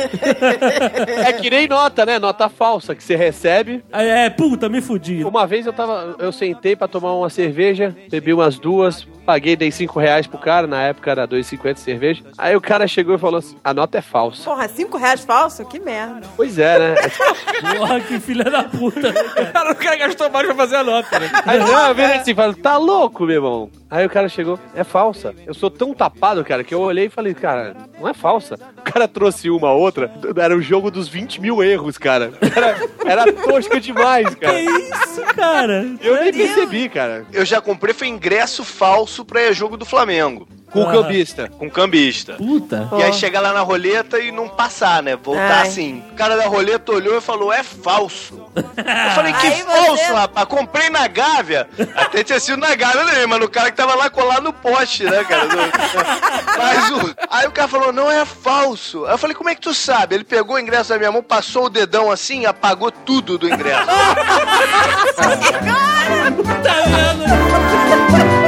É que nem nota, né? Nota falsa que você recebe. Aí, é, puta, me fudi. Uma vez eu tava, eu sentei pra tomar uma cerveja, bebi umas duas, paguei, dei cinco reais pro cara, na época era dois e cinquenta cerveja. Aí o cara chegou e falou assim, a nota é falsa. Porra, cinco reais falso? Que merda. Pois é, né? Porra, que filha da puta. Cara, o cara gastou mais pra fazer a nota, né? Aí não, eu virei assim, falei, tá louco, meu irmão? Aí o cara chegou, é falsa. Eu sou tão tapado, cara, que eu olhei e falei, cara, não é falsa. O cara trouxe uma outra, era o jogo dos vinte mil erros, cara. Era, era tosca demais, cara. Que isso, cara? Eu nem percebi, cara. Eu já comprei, foi ingresso falso pra jogo do Flamengo. Com Ah. cambista. Com cambista. Puta. E aí chegar lá na roleta e não passar, né? Voltar Ai. assim. O cara da roleta olhou e falou, é falso. Eu falei, que Aí falso, você- rapaz. Comprei na Gávea. Até tinha sido na Gávea, né? Mas no cara que tava lá colado no poste, né, cara? No- Mas o... Aí o cara falou, não, é falso. Aí eu falei, como é que tu sabe? Ele pegou o ingresso da minha mão, passou o dedão assim e apagou tudo do ingresso. Tá vendo?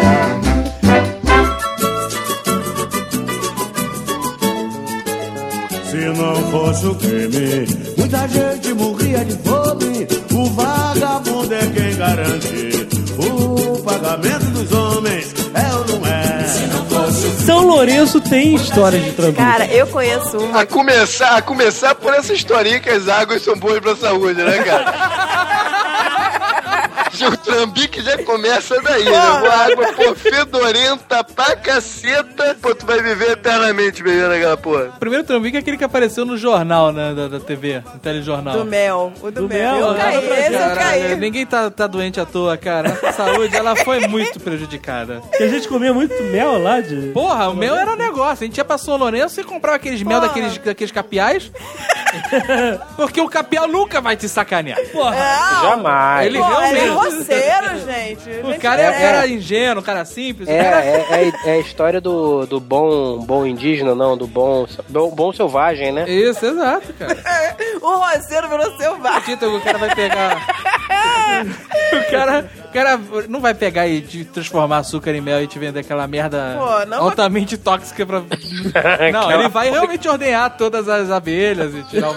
Se não fosse o crime, muita gente morria de fome. O vagabundo é quem garante o pagamento dos homens. É ou não é? Se não fosse o São Lourenço tem história de trambique. Cara, eu conheço uma. A começar, a começar por essa historinha que as águas são boas pra saúde, né, cara? O trambique já começa daí, né? A água, pô, fedorenta pra caceta. Pô, tu vai viver eternamente bebendo aquela porra. O primeiro trambique é aquele que apareceu no jornal, né, da, da T V, no telejornal. Do mel. O do, Do mel. mel, Eu né? caí, esse eu Caralho, caí. ninguém tá, tá doente à toa, cara. Nossa saúde, ela foi muito prejudicada. Que a gente comia muito mel lá de... Porra, o mel era um negócio. A gente ia pra São Lourenço e comprava aqueles mel Porra. daqueles, daqueles capiais. Porque o capial nunca vai te sacanear. Porra. Não. Jamais. Ele Pô, é realmente... roceiro, gente. O cara é, era ingênuo, o cara simples. É, o cara... é, é, é a história do, do bom, bom indígena, não, do bom, bom, bom selvagem, né? Isso, exato, cara. O roceiro virou selvagem. Tita, o cara vai pegar... o, cara, o cara não vai pegar e te transformar açúcar em mel e te vender aquela merda Pô, não altamente tóxica pra... Não, ele vai realmente ordenhar todas as abelhas e tirar o...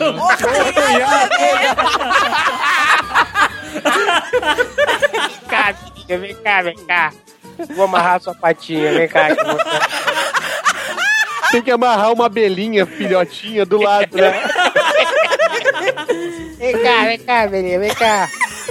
Cá, vem cá, vem cá. Vou amarrar sua patinha, vem cá. Que eu vou... Tem que amarrar uma abelhinha, filhotinha, do lado, né? Vem cá, vem cá, abelhinha, vem cá.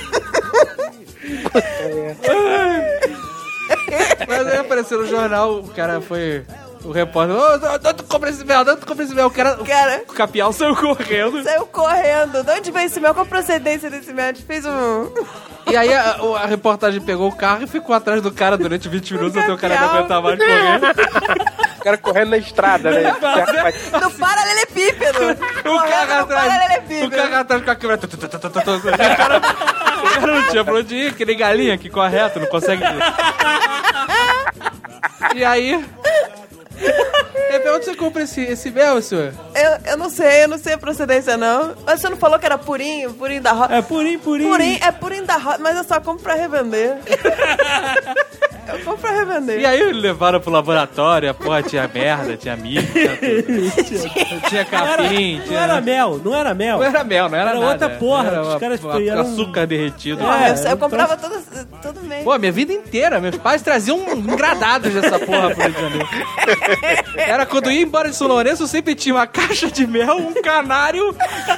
Mas aí apareceu no jornal, o cara foi... O repórter, ô, oh, tu compra esse mel, tu compra esse mel. O cara, Cara, o capial saiu correndo. saiu correndo. De onde veio esse mel? Qual a procedência desse mel? A gente fez um... E aí a, a reportagem pegou o carro e ficou atrás do cara durante vinte minutos até o cara não aguentar mais correr. O cara correndo na estrada, né? No paralelepípedo. O cara atrás, o cara atrás com a câmera. O cara, o cara não tinha pra onde ir, que nem galinha que corre reto, não consegue ir. E aí... E onde você compra esse, esse mel, senhor? Eu, eu não sei, eu não sei a procedência, não. Mas você não falou que era purinho, purinho da roça? É purinho, purinho. Purinho, é purinho da roça, mas eu só compro pra revender. Eu compro pra revender. E aí levaram pro laboratório, a porra tinha merda, tinha milho, tinha tudo. Tinha capim, não tinha... era mel, não era mel. Não era mel, não era, era nada. outra porra. Era Os uma, caras uma, eram açúcar derretido. É, É, eu, eu comprava então- todo, todo mês. Pô, minha vida inteira, meus pais traziam engradados dessa porra pro Rio de Janeiro. Era quando eu ia embora de São Lourenço, eu sempre tinha uma caixa de mel, um canário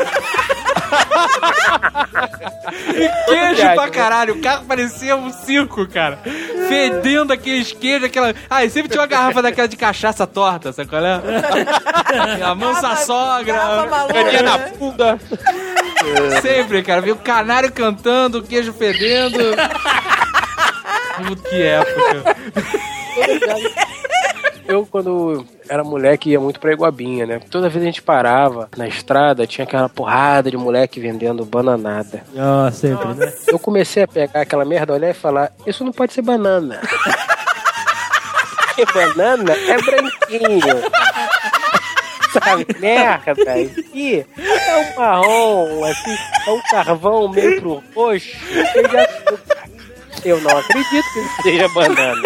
e queijo pra caralho. O carro parecia um circo, cara. Fedendo aqueles queijos, aquela... Ah, e sempre tinha uma garrafa daquela de cachaça torta, sabe qual é? A mansa Garrafa- sogra. garrafa maluca, Caninha na né? bunda. Sempre, cara. Viu o canário cantando, o queijo fedendo. Puta, que época. Eu, quando era moleque, ia muito pra Iguabinha, né? Toda vez a gente parava na estrada, tinha aquela porrada de moleque vendendo bananada. Ah, sempre, né? Eu comecei a pegar aquela merda, olhar e falar, isso não pode ser banana. Porque banana é branquinho. Sabe, merda, aqui é um marrom, assim, é um carvão meio pro roxo, cheio de açúcar. Eu não acredito que isso seja banana.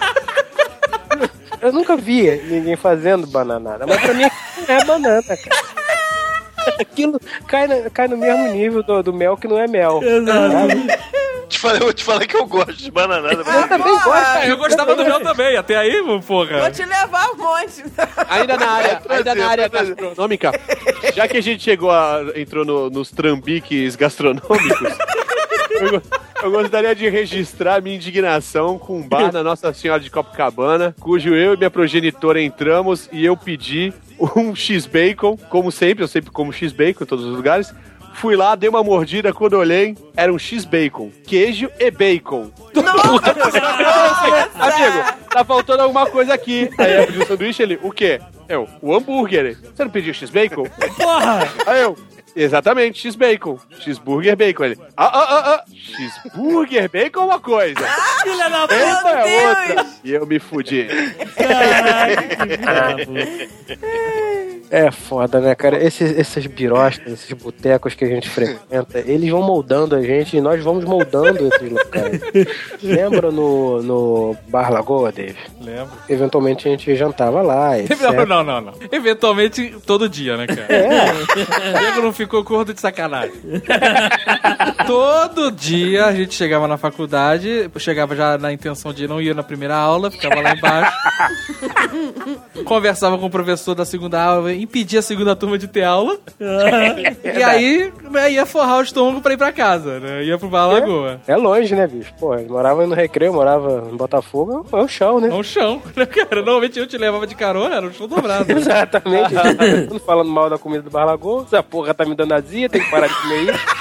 Eu nunca vi ninguém fazendo bananada, mas pra mim não é banana, cara. Aquilo cai, na, cai no mesmo nível do, do mel que não é mel. Exato. Te falei, eu vou te falar que eu gosto de bananada. Eu também gosto. Ah, eu gostava do mel também, até aí, porra. Vou te levar um monte. Ainda na área, Prazer, ainda na área prazer. gastronômica, já que a gente chegou a, entrou no- nos trambiques gastronômicos, eu, go- eu gostaria de registrar a minha indignação com um bar na Nossa Senhora de Copacabana, cujo eu e minha progenitora entramos e eu pedi um X-Bacon, como sempre, eu sempre como X-Bacon em todos os lugares. Fui lá, dei uma mordida, quando olhei, era um X-Bacon, queijo e bacon. Amigo, tá faltando alguma coisa aqui. Aí eu pedi o sanduíche, ele, o quê? Eu, o hambúrguer. Você não pediu X-Bacon? Porra! Aí eu, exatamente, X-Bacon. X-Burger bacon. Ele, ah, ah, ah, ah, X-Burger bacon é uma coisa. Filha da puta! Essa é Deus. outra. E eu me fudi. Caralho, que filha da puta. É foda, né, cara? Esses, esses biroscas, esses botecos que a gente frequenta, eles vão moldando a gente e nós vamos moldando esses locais. Lembra no, no Bar Lagoa, Dave? Lembro. Eventualmente a gente jantava lá, etcétera. Não, não, não, não. Eventualmente, todo dia, né, cara? É, O Diego não ficou gordo de sacanagem. Todo dia a gente chegava na faculdade, chegava já na intenção de não ir na primeira aula, ficava lá embaixo, conversava com o professor da segunda aula, impedia a segunda turma de ter aula, e aí né, ia forrar o estômago pra ir pra casa, né? Ia pro Bar Lagoa. é longe, né, bicho? Pô, eu morava no Recreio, morava em Botafogo, é o chão, né? É um chão, né, cara? Normalmente eu te levava de carona, era um chão dobrado. Exatamente. Todo mundo falando mal da comida do Bar Lagoa, essa porra tá me dando azia, tem que parar de comer isso.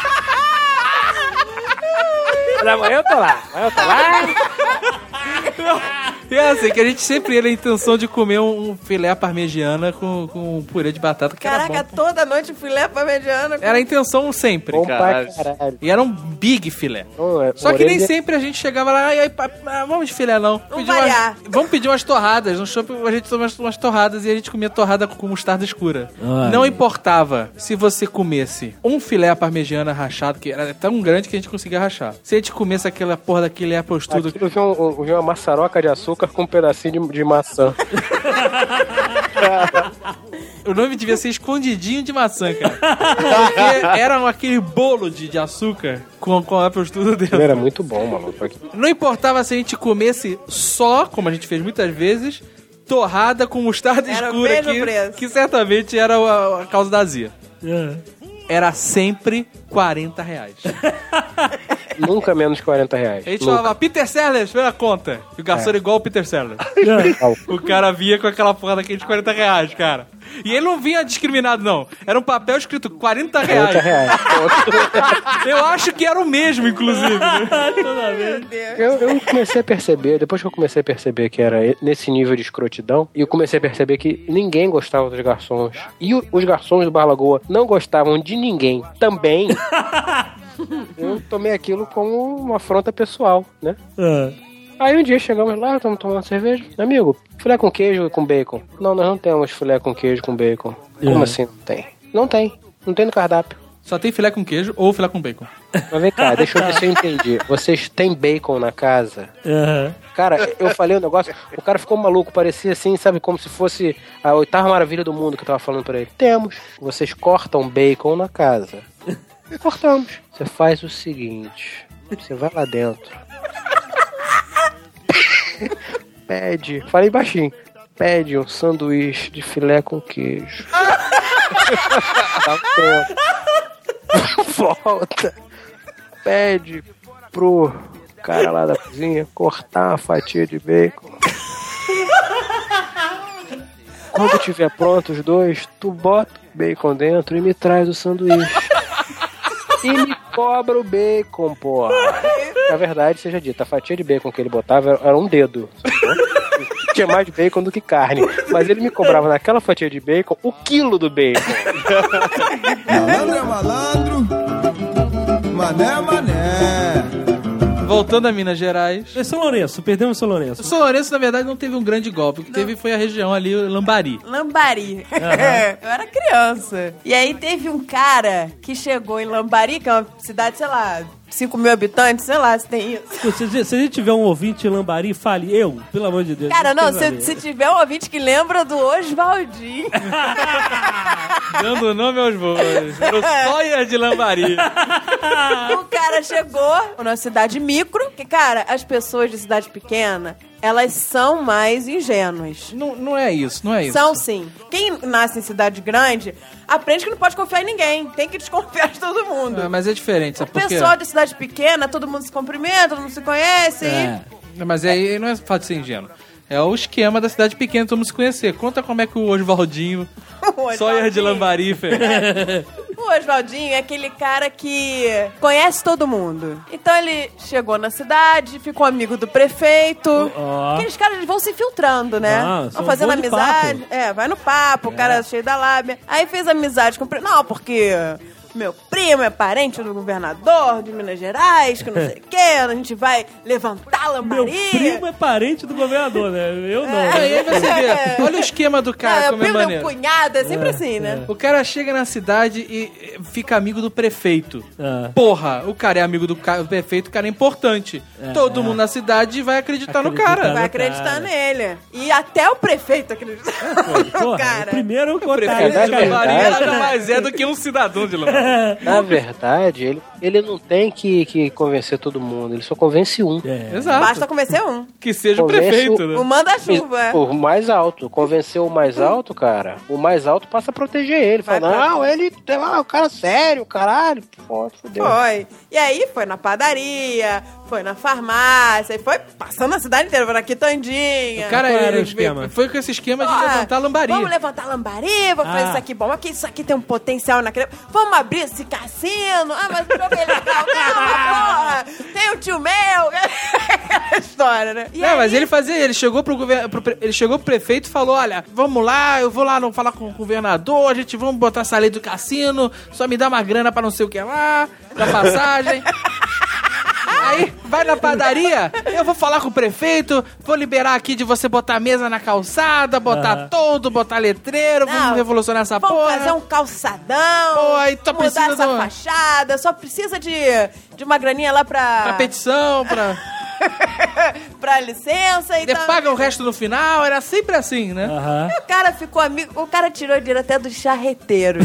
Mas amanhã eu tô lá, amanhã eu tô lá. E é assim, que a gente sempre ia na intenção de comer um filé parmegiana com, com um purê de batata, que Caraca, era bom. toda noite filé parmegiana. Era a intenção sempre, Bom cara. pra caralho. E era um big filé. Não, é- Só que nem orelha- sempre a gente chegava lá e aí, pá, ah, vamos de filé não. Vamos Pedir umas- variar. vamos pedir umas torradas. No shopping a gente tomou umas, umas torradas e a gente comia torrada com mostarda escura. Ai. Não importava se você comesse um filé parmegiana rachado, que era tão grande que a gente conseguia rachar. Se a gente comesse aquela porra daquele apple tudo. Aquilo viu, um, viu uma maçaroca de açúcar com um pedacinho de, de maçã. O nome devia ser escondidinho de maçã, cara. Porque era aquele bolo de, de açúcar com, com apple tudo dentro. Era muito bom, maluco. Não importava se a gente comesse só, como a gente fez muitas vezes, torrada com mostarda Era o escura, mesmo que, preço. que certamente era a, a causa da azia. É. Era sempre quarenta reais. Nunca menos que quarenta reais. A gente Nunca. falava, Peter Sellers, vê a conta. E o garçom era igual o Peter Sellers. O cara vinha com aquela porra daquele de quarenta reais, cara. E ele não vinha discriminado, não. Era um papel escrito quarenta reais. quarenta reais. Eu acho que era o mesmo, inclusive. Né? Toda vez. Eu, eu comecei a perceber, depois que eu comecei a perceber que era nesse nível de escrotidão, e eu comecei a perceber que ninguém gostava dos garçons. E o, os garçons do Bar Lagoa não gostavam de ninguém também. Eu tomei aquilo como uma afronta pessoal, né? Ah. Aí um dia chegamos lá, estamos tomando cerveja. Amigo, filé com queijo e com bacon. Não, nós não temos filé com queijo com bacon. Como É. assim não tem? Não tem. Não tem no cardápio. Só tem filé com queijo ou filé com bacon. Mas vem cá, deixa eu ver se eu entendi. Vocês têm bacon na casa? Aham. Cara, eu falei um negócio, o cara ficou maluco, parecia assim, sabe, como se fosse a oitava maravilha do mundo que eu tava falando pra ele. Temos. Vocês cortam bacon na casa. Cortamos. Você faz o seguinte, você vai lá dentro. Pede, falei baixinho, pede um sanduíche de filé com queijo. Dá um tempo. Volta. Pede pro cara lá da cozinha cortar uma fatia de bacon. Quando tiver pronto os dois, tu bota o bacon dentro e me traz o sanduíche. E me cobra o bacon, porra. Na verdade, seja dito, a fatia de bacon que ele botava era, era um dedo. Tinha mais de bacon do que carne. Mas ele me cobrava naquela fatia de bacon o quilo do bacon. Malandro é malandro, mané é mané. Voltando a Minas Gerais. É São Lourenço, perdemos São Lourenço. O São Lourenço, na verdade, não teve um grande golpe. O que teve foi a região ali, Lambari. Lambari. Uhum. Eu era criança. E aí teve um cara que chegou em Lambari, que é uma cidade, sei lá, cinco mil habitantes, sei lá, se tem isso. Se, se a gente tiver um ouvinte em Lambari, fale eu, pelo amor de Deus. Cara, não, se, se, se tiver um ouvinte que lembra do Oswaldinho. Dando nome aos voos. Eu só de Lambari. O cara chegou numa cidade micro, que, cara, as pessoas de cidade pequena, elas são mais ingênuas. Não, não é isso, não é isso. São sim. Quem nasce em cidade grande, aprende que não pode confiar em ninguém. Tem que desconfiar de todo mundo. É, mas é diferente, sabe O por quê? pessoal de cidade pequena, todo mundo se cumprimenta, todo mundo se conhece. É. Mas aí não é fato de ser ingênuo. É o esquema da cidade pequena, todo mundo se conhecer. Conta como é que o Oswaldinho, Sawyer de Lambari, fez. O Oswaldinho é aquele cara que conhece todo mundo. Então ele chegou na cidade, ficou amigo do prefeito. Ó. Aqueles caras eles vão se filtrando, né? Ah, vão são fazendo bom de amizade. papo. É, vai no papo, o cara é cheio da lábia. Aí fez amizade com o prefeito. Não, porque meu primo é parente do governador de Minas Gerais, que não sei o quê. A gente vai levantar a Meu Lambari. primo é parente do governador, né? Eu não. É, aí você vê, olha o esquema do Não, cara, é o como é primo, meu maneiro. cunhado, é sempre assim, né? O cara chega na cidade e eh, fica amigo do prefeito. Ah. Porra, o cara é amigo do, ca- do prefeito, o cara é importante. É, Todo é. mundo na cidade vai acreditar no Acredita cara. Vai acreditar cara. nele. E até o prefeito acredita no Porra, cara. o primeiro O prefeito contato. de Lambari nada mais é do que um cidadão de Lambari. Na verdade, ele, ele não tem que, que convencer todo mundo, ele só convence um. É. Exato. Basta convencer um. Que seja o Convence prefeito, o- né? O manda-chuva. é. O mais alto, convenceu o mais alto, cara. O mais alto passa a proteger ele. Fala, Vai pra- não, ele é um cara sério, caralho. Pô, fudeu. Foi. E aí foi na padaria, foi na farmácia, e foi passando a cidade inteira, foi na quitandinha. O cara Qual era ele o esquema? foi com esse esquema de Ah, levantar Lambari. Vamos levantar Lambari, vamos fazer Ah. isso aqui bom. Aqui, isso aqui tem um potencial naquele. Vamos abrir esse cassino. Ah, mas o jogo é legal. Não, porra. Tem o tio meu. Aquela história, né? E Não, aí- mas ele fazia, ele chegou pro governo, pro pre- ele chegou pro prefeito e falou: olha, vamos lá, eu vou lá no, falar com o governador, a gente vamos botar essa lei do cassino, só me dá uma grana pra não sei o que lá, da passagem. Aí, vai na padaria, eu vou falar com o prefeito, vou liberar aqui de você botar mesa na calçada, botar Aham. todo, botar letreiro, Não, vamos revolucionar essa Vamos porra. fazer um calçadão. Pô, aí tô mudar precisando essa de uma- fachada. Só precisa de, de uma graninha lá pra. Pra petição, pra... pra licença e Ele tal. paga o resto no final, era sempre assim, né? Aham. O cara ficou amigo, o cara tirou dinheiro até dos charreteiros.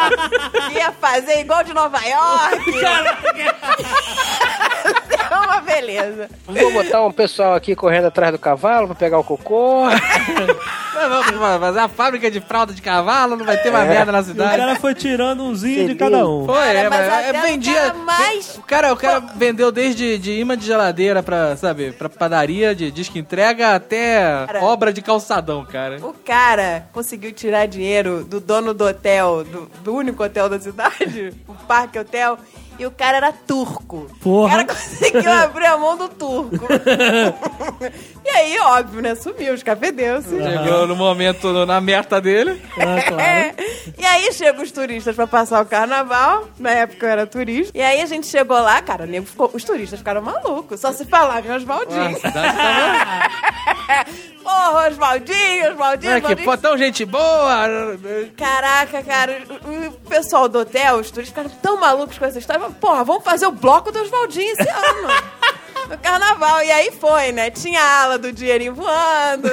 Ia fazer igual de Nova York. É uma beleza. Vou botar um pessoal aqui correndo atrás do cavalo pra pegar o cocô. Vamos fazer a fábrica de fralda de cavalo, não vai ter mais É. merda na O cidade. cara foi tirando umzinho de cada um. Foi, Cara, é, mas mas até é, o vendia. cara mais- O cara, o cara vendeu desde de imã de geladeira pra, sabe, pra padaria, de disco entrega até Cara. obra de calçadão, cara. O cara conseguiu tirar dinheiro do dono do hotel, do, do único hotel da cidade, o Parque Hotel, e o cara era turco. Porra. O cara conseguiu abrir a mão do turco. E aí, óbvio, né? Sumiu os cafedenses. Chegou no momento, no- na merda dele. Ah, claro. É. E aí chegam os turistas pra passar o carnaval. Na época eu era turista. E aí a gente chegou lá, cara, o nego ficou, os turistas ficaram malucos. Só se falava em Oswaldinho. A cidade tava... Porra, Oswaldinho, Oswaldinho, É que Oswaldinho. pô, tão gente boa. Caraca, cara, o, o pessoal do hotel, os turistas ficaram tão malucos com essa história. Porra, vamos fazer o bloco do Oswaldinho esse ano. No carnaval. E aí foi, né? Tinha a ala do dinheirinho voando.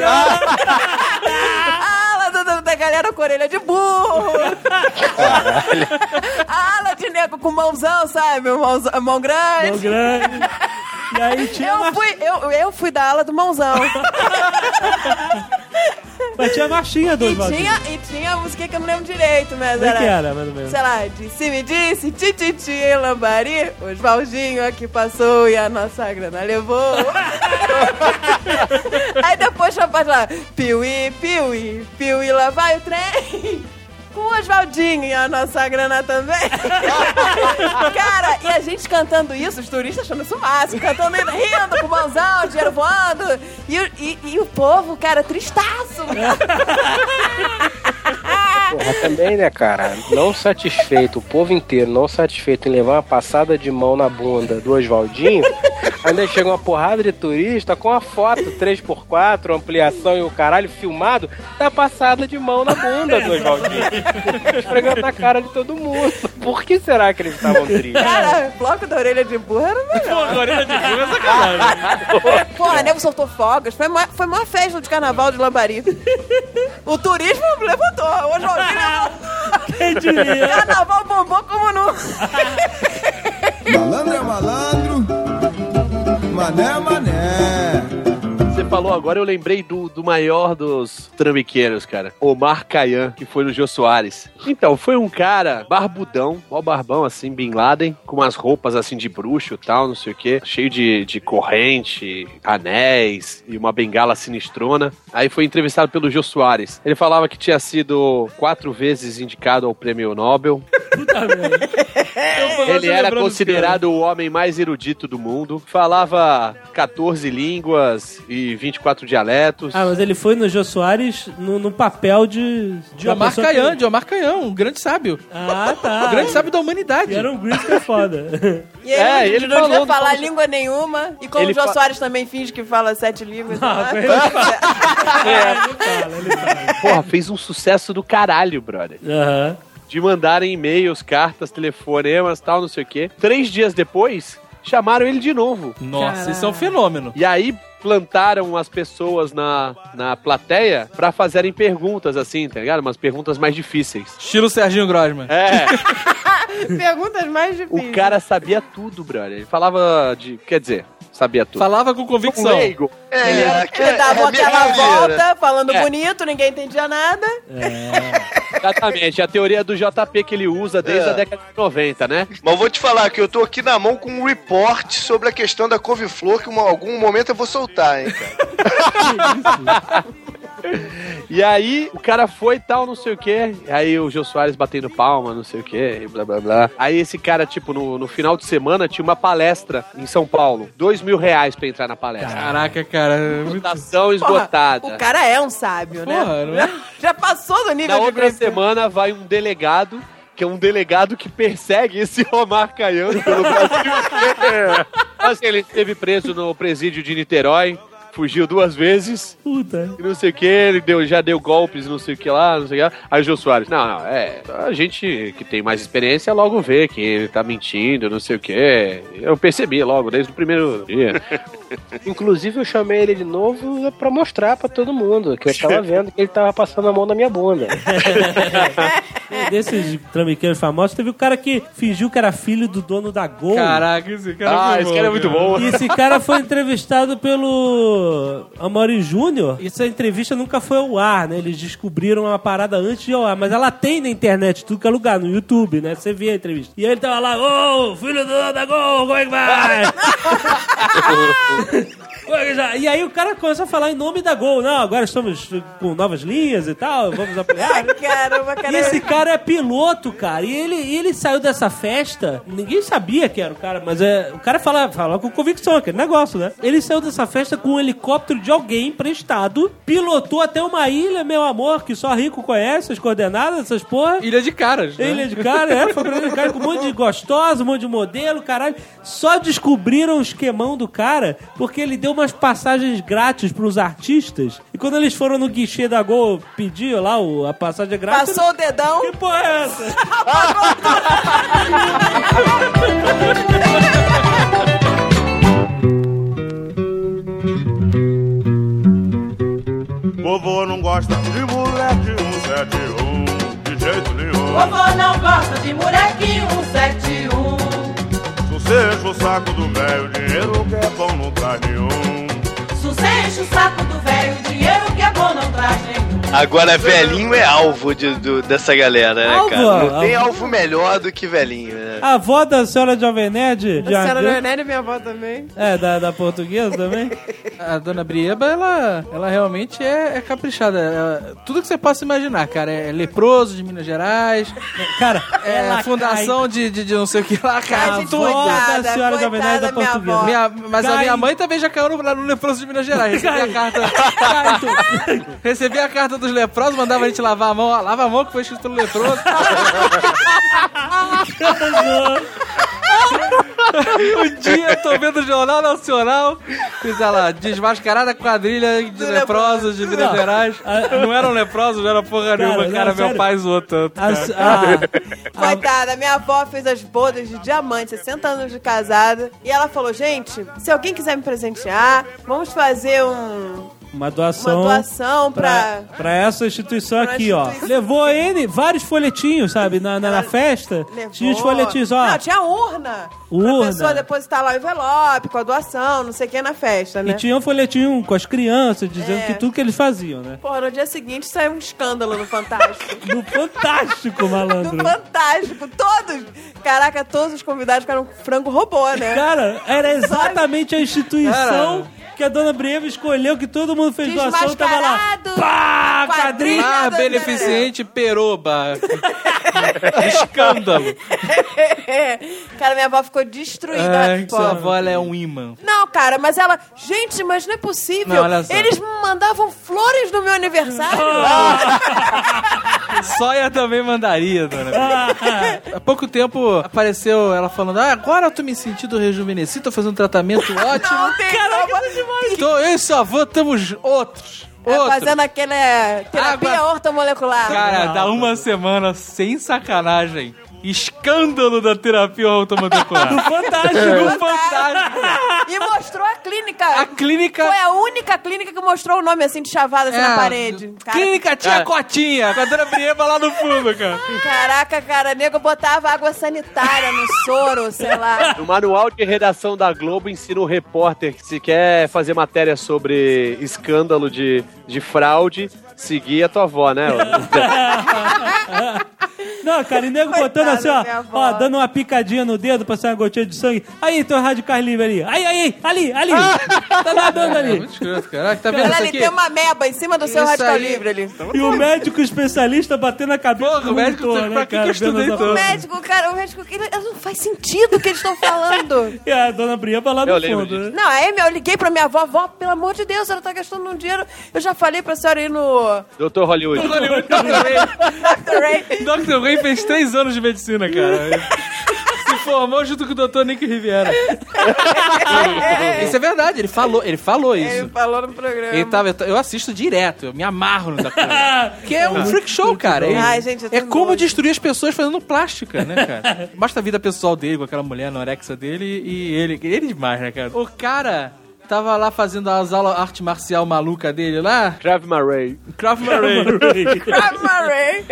A ala do- do- da galera com orelha de burro. A ala de nego com mãozão, sabe? Mãozão, mão grande. Mão grande. E aí tinha, Eu mar... fui, eu, eu fui da ala do mãozão. Mas tinha a marchinha do E Oswaldinho. tinha, e tinha a música que eu não lembro direito, mas Como é era... que era, mais ou menos? Sei lá, disse me disse, tititi em Lambari, Oswaldinho aqui passou e a nossa grana levou. Aí depois já pode lá, piuí, piuí, piuí, lá vai o trem. Com o Oswaldinho e a nossa grana também. Cara, e a gente cantando isso, os turistas achando isso o máximo, cantando, rindo, com mãozão, dinheiro voando. E, o- e, e o povo, cara, tristaço. Porra, também, né, cara? Não satisfeito, o povo inteiro não satisfeito em levar uma passada de mão na bunda do Oswaldinho, ainda chega uma porrada de turista com a foto três por quatro, ampliação e o caralho filmado da passada de mão na bunda do Oswaldinho. Esfregando na cara de todo mundo. Por que será que eles estavam tristes? Cara, bloco da orelha de burro era o melhor. Orelha de burro é sacanagem. Porra, nego soltou fogos. Foi uma, foi uma festa de carnaval de Lambari. O turismo levantou. O Oswaldinho levantou. Quem diria? Carnaval bombou como não. Malandro é malandro, mané é mané. Você falou agora, eu lembrei do, do maior dos trambiqueiros, cara. Omar Khayyam, que foi no Jô Soares. Então, foi um cara barbudão, mó barbão, assim, Bin Laden, com umas roupas, assim, de bruxo e tal, não sei o quê. Cheio de, de corrente, anéis e uma bengala sinistrona. Aí foi entrevistado pelo Jô Soares. Ele falava que tinha sido quatro vezes indicado ao Prêmio Nobel. Puta merda. Ele era considerado o homem mais erudito do mundo. Falava quatorze línguas e vinte e quatro dialetos. Ah, mas ele foi no Jô Soares no, no papel de... De da Omar pessoa Khayyam, que- de Omar Khayyam, um grande sábio. Ah, tá. O grande sábio da humanidade. E era um grito que é foda. E ele, É, não- ele não falou devia no falar começo- língua nenhuma. E como Ele o Jô fa- Soares também finge que fala sete línguas. Não, não é? ele fala, ele fala. Porra, fez um sucesso do caralho, brother. Aham. De mandarem e-mails, cartas, telefonemas, tal, não sei o quê. Três dias depois, chamaram ele de novo. Nossa, Caralho. isso é um fenômeno. E aí plantaram as pessoas na, na plateia pra fazerem perguntas, assim, tá ligado? Umas perguntas mais difíceis. Estilo Serginho Grosman. É, Perguntas mais difíceis. o cara sabia tudo, brother. Ele falava de... Quer dizer, sabia tudo. Falava com Um convicção. leigo. É, Ele aquela- dava é aquela brincadeira. volta, falando É. bonito, ninguém entendia nada. Exatamente, a teoria do J P que ele usa desde É. a década de noventa, né? Mas eu vou te falar que eu tô aqui na mão com um report sobre a questão da couve-flor, que em algum momento eu vou soltar, hein, cara. E aí, o cara foi e tal, não sei o quê. Aí o Jô Soares batendo palma, não sei o quê, e blá blá blá. Aí esse cara, tipo, no, no final de semana tinha uma palestra em São Paulo. Dois mil reais pra entrar na palestra. Caraca, cara. Votação Porra, esgotada. o cara é um sábio, né? Porra, não é? Já passou do nível Na de outra brinco. semana vai um delegado, que é um delegado que persegue esse Omar Khayyam pelo Brasil. Assim, ele esteve preso no presídio de Niterói, fugiu duas vezes. Puta. E não sei o que, ele deu, já deu golpes, não sei o que lá, não sei o que lá. Aí o Jô Soares, não, não, é, a gente que tem mais experiência logo vê que ele tá mentindo, não sei o que. Eu percebi logo, desde o primeiro dia. Inclusive, eu chamei ele de novo pra mostrar pra todo mundo que eu tava vendo que ele tava passando a mão na minha bunda. Desses trambiqueiros famosos, teve o cara que fingiu que era filho do dono da Gol. Caraca, esse cara Ah, foi esse bom, cara é muito bom. E esse cara foi entrevistado pelo Amaury Júnior. E essa entrevista nunca foi ao ar, né? Eles descobriram uma parada antes de ao ar. Mas ela tem na internet, tudo que é lugar, no YouTube, né? Você vê a entrevista. E aí ele tava lá, ô, filho do dono da Gol, como é que vai? E aí o cara começa a falar em nome da Gol. Não, agora estamos com novas linhas e tal, vamos ampliar. Caramba, cara. E esse cara é piloto, cara. E ele, e ele saiu dessa festa, ninguém sabia que era o cara, mas é, o cara fala, fala com convicção, aquele negócio, né? Ele saiu dessa festa com um helicóptero de alguém emprestado, pilotou até uma ilha, meu amor, que só rico conhece, as coordenadas, essas porra. Ilha de caras, né? Ilha de cara, é, foi pra ilha de cara com um monte de gostosa, um monte de modelo, caralho. Só descobriram o esquemão do cara porque ele deu umas passagens grátis pros artistas. E quando eles foram no guichê da Gol pedir lá o, a passagem grátis... Passou o dedão. Que porra é essa? Vovô não gosta de moleque um sete um, de jeito nenhum. Vovô não gosta de moleque um sete um. Se você enche o saco do velho, dinheiro que é bom não traz nenhum. Se você enche o saco do velho, dinheiro que é bom não traz nenhum. Agora, velhinho é alvo de, do, dessa galera, né, Alvo, cara? Não alvo. tem alvo melhor do que velhinho, né? A avó da senhora Jovem Nerd. A senhora Jovem Nerd é minha avó também. É, da, da portuguesa também. A dona Brieba, ela, ela realmente é, é caprichada. Ela- tudo que você possa imaginar, cara. É leproso de Minas Gerais. Cara, É ela fundação de, de, de não sei o que lá, cara. Ai, gente, tudo. coitada, da senhora Jovem Nerd da coitada, minha portuguesa. avó. Minha- mas a Cai. minha mãe também já caiu no, no leproso de Minas Gerais. Recebi a carta. Recebi a carta dos leprosos, mandava a gente lavar a mão. Ó, lava a mão que foi escrito pelo leproso. Um dia eu tô vendo o Jornal Nacional, fiz ela desmascarada quadrilha de leprosos de Minas Não. Gerais. Não eram leprosos, não era porra nenhuma, não, cara. Meu sério. pai zoou tanto. A, cara. a, Coitada, minha avó fez as bodas de diamante, sessenta anos de casada. E ela falou, gente, se alguém quiser me presentear, vamos fazer um... uma doação, Uma doação pra- pra essa instituição pra aqui, ó. instituição. Levou ele vários folhetinhos, sabe? Na, na, na festa. Levou. Tinha os folhetinhos, ó. Não, tinha urna. Urna. Pra pessoa depositar lá o envelope com a doação, não sei o que na festa, né? E tinha um folhetinho com as crianças, dizendo É. que tudo que eles faziam, né? Porra, no dia seguinte saiu um escândalo no Fantástico. No Fantástico, malandro. No Fantástico, todos. Caraca, todos os convidados ficaram frango robô, né? Cara, era exatamente a instituição que a dona Brieva escolheu, que todo mundo fez doação, tava lá. Desmascarado. Pá, Quadrilha quadrilha. Ah, da- beneficente peroba. Escândalo. Cara, minha avó ficou destruída. Ai, Pô. sua avó ela é um imã. Não, cara, mas ela... Gente, mas não é possível. Não, olha só. Eles me mandavam flores no meu aniversário. Sóia também mandaria, dona. Há pouco tempo apareceu ela falando: ah, agora eu tô me sentindo rejuvenescido, tô fazendo um tratamento ótimo. Não tem como. Então eu e sua avó estamos outros. É, outros. fazendo aquele é, terapia Água- ortomolecular. Cara, dá uma semana sem sacanagem. Escândalo da terapia automolecular. No Fantástico. No Fantástico. E mostrou a clínica. A clínica... Foi a única clínica que mostrou o nome assim de chavada assim É, na parede. Cara, Clínica Tia Cara. Cotinha, com a dona Brieba lá no fundo, cara. Caraca, cara, nego botava água sanitária no soro, sei lá. No manual de redação da Globo ensina o repórter que se quer fazer matéria sobre escândalo de, de fraude, seguir a tua avó, né? Não, cara, e nego Coitada botando assim, ó, da minha avó. ó, dando uma picadinha no dedo pra sair uma gotinha de sangue. Aí, teu radicais livre ali. Aí, aí, ali, ali. Tá nadando É ali. muito escroto, caraca. Tá vendo Olha isso ali, aqui? tem uma meba em cima do seu Isso radical aí. livre ali. E o médico especialista batendo a cabeça Porra, do o médico, monitor, pra né, que cara? que eu estudei vendo essa tanto? O porra. médico, cara, o médico, ele, não faz sentido o que eles estão falando. E a dona Brieba lá no Eu lembro fundo, né? Não, aí eu liguei pra minha avó, avó, pelo amor de Deus, ela tá gastando um dinheiro. Eu já falei pra senhora ir no doutor Hollywood. doutor Ray. doutor Ray. doutor Ray fez três anos de medicina, cara. Se formou junto com o doutor Nick Riviera. Isso é verdade, ele falou, ele falou isso. Ele falou no programa. Ele tava, eu assisto direto, eu me amarro no Doctor Who. Que é um freak show, cara. Ele- Ai, gente, eu tô é como nojo. destruir as pessoas fazendo plástica, né, cara? Mostra a vida pessoal dele com aquela mulher anorexia dele e ele. Ele demais, né, cara? O cara tava lá fazendo as aulas arte marcial maluca dele lá. Krav Marai. Krav Marai. Krav Marai.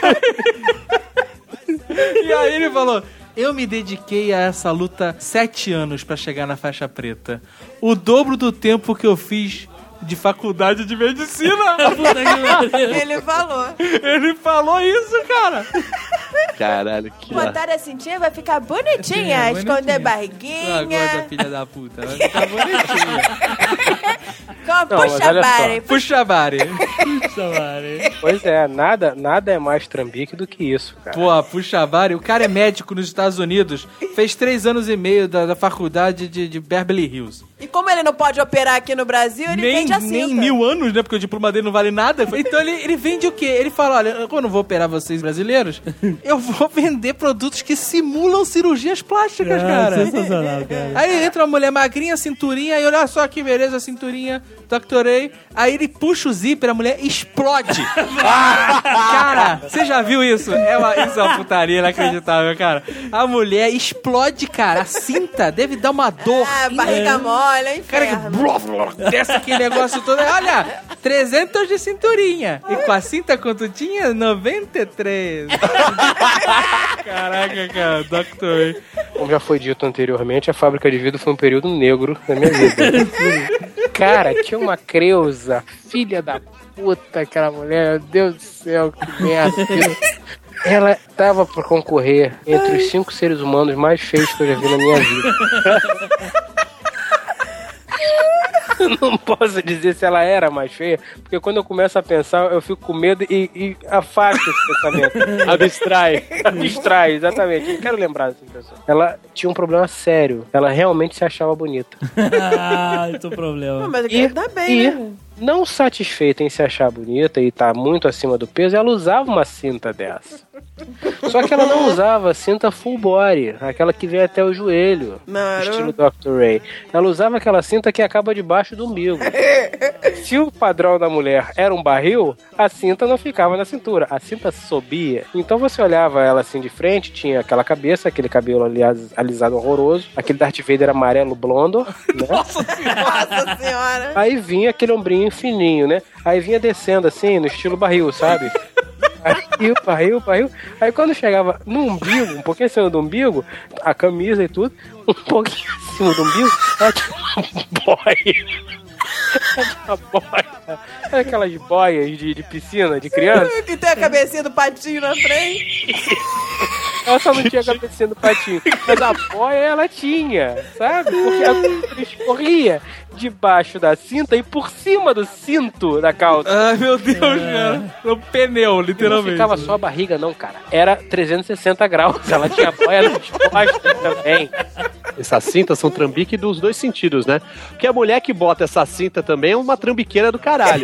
E aí ele falou: eu me dediquei a essa luta sete anos pra chegar na faixa preta. O dobro do tempo que eu fiz de faculdade de medicina. Ele falou. Ele falou isso, cara. Caralho, que Botar a cintinha vai ficar bonitinha, É, esconder bonitinha. barriguinha. Agora, filha da puta. Vai ficar bonitinha. Com Não, mas puxa olha só. bari. Puxa, Bari. Pois é, nada, nada é mais trambique do que isso, cara. Pô, puxa, Bari. O cara é médico nos Estados Unidos. Fez três anos e meio da, da faculdade de, de Beverly Hills. E como ele não pode operar aqui no Brasil, ele Nem, vende a cinta. nem mil anos, né? Porque o diploma dele não vale nada. Então ele, ele vende o quê? Ele fala, olha, eu não vou operar vocês brasileiros, eu vou vender produtos que simulam cirurgias plásticas, cara. Sensacional, cara. Aí entra uma mulher magrinha, cinturinha, e olha só que beleza, cinturinha, doctorei. Aí ele puxa o zíper, a mulher explode. Cara, você já viu isso? É uma, isso é uma putaria inacreditável, cara. A mulher explode, cara. A cinta deve dar uma dor. Ah, barriga mole, é Cara, que inferno. blof, blof, desce aquele negócio todo. Olha, trezentos de cinturinha. E com a cinta quanto tinha? noventa e três. Caraca, cara, doutor. Como já foi dito anteriormente, a fábrica de vidro foi um período negro na minha vida. Cara, tinha uma Creuza, filha da puta, aquela mulher, meu Deus do céu, que merda. Ela tava por concorrer entre os cinco seres humanos mais feios que eu já vi na minha vida. Eu não posso dizer se ela era mais feia, porque quando eu começo a pensar, eu fico com medo e, e afasto esse pensamento. Abstrai. Abstrai, exatamente. Eu quero lembrar dessa pessoa. Ela tinha um problema sério. Ela realmente se achava bonita. Ah, esse é o problema. Não, mas E, aqui dá bem, e né? não satisfeita em se achar bonita e tá muito acima do peso, ela usava uma cinta dessa. Só que ela não usava cinta full body, aquela que vem até o joelho, Não, estilo doutor Ray. Ela usava aquela cinta que acaba debaixo do umbigo. Se o padrão da mulher era um barril, a cinta não ficava na cintura, a cinta subia. Então você olhava ela assim de frente, tinha aquela cabeça, aquele cabelo aliás, alisado horroroso, aquele Darth Vader amarelo blondo, né? Nossa senhora. Aí vinha aquele ombrinho fininho, né? Aí vinha descendo assim, no estilo barril, sabe? Barril, barril, barril. Aí quando chegava no umbigo, um pouquinho acima do umbigo, a camisa e tudo, um pouquinho acima do umbigo, ela tinha uma boia. Ela tinha uma boia. Sabe aquelas boias de, de piscina, de criança? Que tem a cabecinha do patinho na frente. Ela só não tinha a cabecinha do patinho. Mas a boia ela tinha, sabe? Porque ela escorria debaixo da cinta e por cima do cinto da calça. Ai, meu Deus, cara. É um pneu, literalmente. Não ficava só a barriga, não, cara. Era trezentos e sessenta graus. Ela tinha boia nas costas também. Essas cintas são trambique dos dois sentidos, né? Porque a mulher que bota essa cinta também é uma trambiqueira do caralho.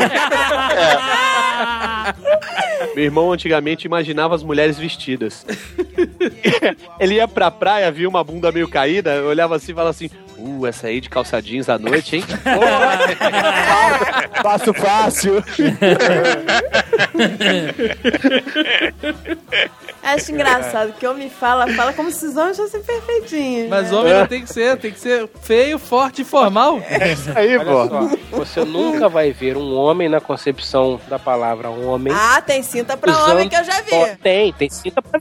É. Meu irmão antigamente imaginava as mulheres vestidas. Ele ia pra praia, via uma bunda meio caída, olhava assim e falava assim: Uh, essa aí de calça jeans à noite, hein? Fácil, fácil. Acho engraçado que homem fala, fala como se os homens fossem perfeitinhos. Mas né? homem não tem que ser, tem que ser feio, forte e formal. É isso aí, pô. Você nunca vai ver um homem na concepção da palavra homem. Ah, tem cinta pra usando- homem que eu já vi. Ó, Tem, tem cinta pra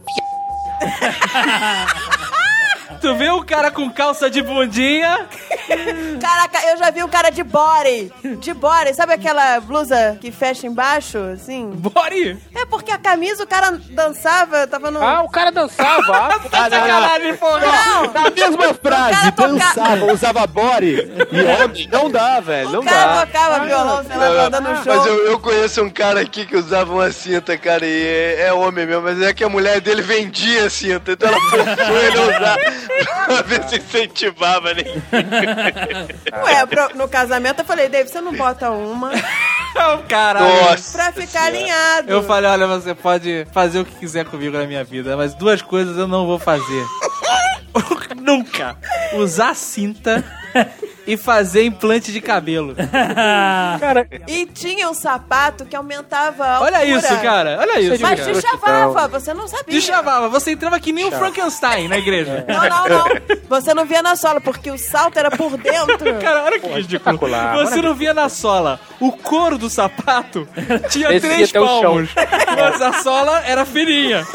Tu vê o cara com calça de bundinha? Caraca, eu já vi um cara de body. De body, sabe aquela blusa que fecha embaixo, assim? Body? É porque a camisa o cara dançava, tava no... Ah, o cara dançava. Ah, Ah, não, não. porra. Não, Na mesma frase, dançava, usava body. E homem, não dá, velho, não o cara dá. tocava violão, sei lá, dando um show. Mas eu, eu conheço um cara aqui que usava uma cinta, cara, e é, é homem mesmo, mas é que a mulher dele vendia a cinta, então ela forçou ele a usar pra ver se incentivava, né? Ué, pro- no casamento eu falei, Dave, você não bota uma Caralho. Nossa pra ficar alinhado. Eu falei, olha, você pode fazer o que quiser comigo na minha vida, mas duas coisas eu não vou fazer. Nunca usar cinta e fazer implante de cabelo. Cara, e tinha um sapato que aumentava a altura. Olha isso, cara. Olha isso. Mas cara. te chavava, você não sabia. Te chavava. Você entrava que nem o Frankenstein na igreja. Não, não, não. Você não via na sola, porque o salto era por dentro. Cara, olha que ridículo. Você não via na sola. O couro do sapato tinha Esse três ia até o palmos. Mas a sola era fininha.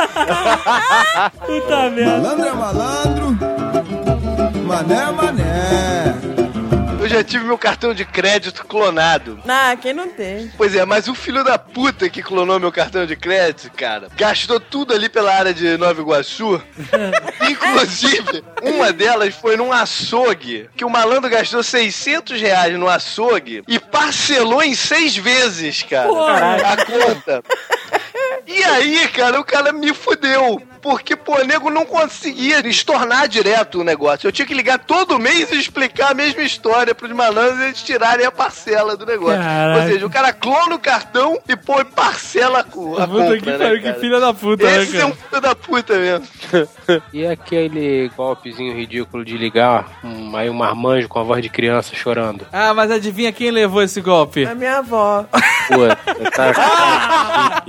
Puta merda. Malandro é malandro, mané é mané. Eu já tive meu cartão de crédito clonado. Ah, quem não tem? Pois é, mas o filho da puta que clonou meu cartão de crédito, cara, gastou tudo ali pela área de Nova Iguaçu. Inclusive, uma delas foi num açougue, que o malandro gastou seiscentos reais no açougue e parcelou em seis vezes, cara, a conta. E aí, cara, o cara me fudeu. Porque, pô, o nego não conseguia estornar direto o negócio. Eu tinha que ligar todo mês e explicar a mesma história pros malandros e eles tirarem a parcela do negócio. Caraca. Ou seja, o cara clona o cartão e, pô, parcela a, co- a Puta compra, que né, pariu, que cara? filha da puta, Esse né, é cara? um filho da puta mesmo. E aquele golpezinho ridículo de ligar um, aí um marmanjo com a voz de criança chorando? Ah, mas adivinha quem levou esse golpe? A minha avó. Puta, tá...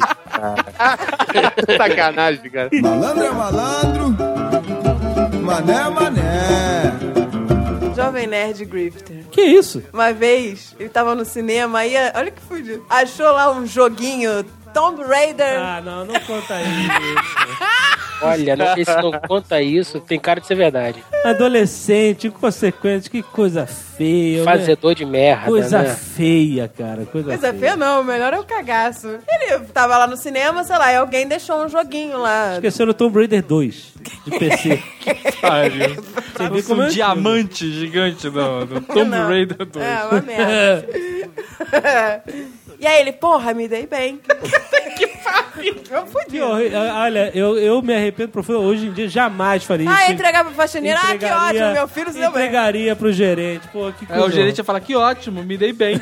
Sacanagem, cara. Malandro é malandro, mané é mané. Jovem Nerd Grifter. Que isso? Uma vez, ele tava no cinema e, olha que fudido, achou lá um joguinho Tomb Raider. Ah, não, não conta isso. Olha, não sei se não conta isso, tem cara de ser verdade. Adolescente, inconsequente, que coisa feia. Fazedor de merda, Coisa né? feia, cara. Coisa, Coisa feia não, o melhor é o cagaço. Ele tava lá no cinema, sei lá, e alguém deixou um joguinho lá. Esqueceram o Tomb Raider dois, de P C. Pariu. Você vê como um é diamante gigante do, do Tomb Não. Raider dois. É, uma merda. E aí ele, porra, me dei bem. Que pariu. Eu fudi. Que horrível. Olha, eu, eu me arrependo profundo. Hoje em dia jamais faria Ah, isso. entregar pro faxineiro. Ah, que Entregaria- ótimo, meu filho se deu bem. Entregaria pro gerente. Pô, que Aí coisa. o gerente ia falar, que ótimo, me dei bem.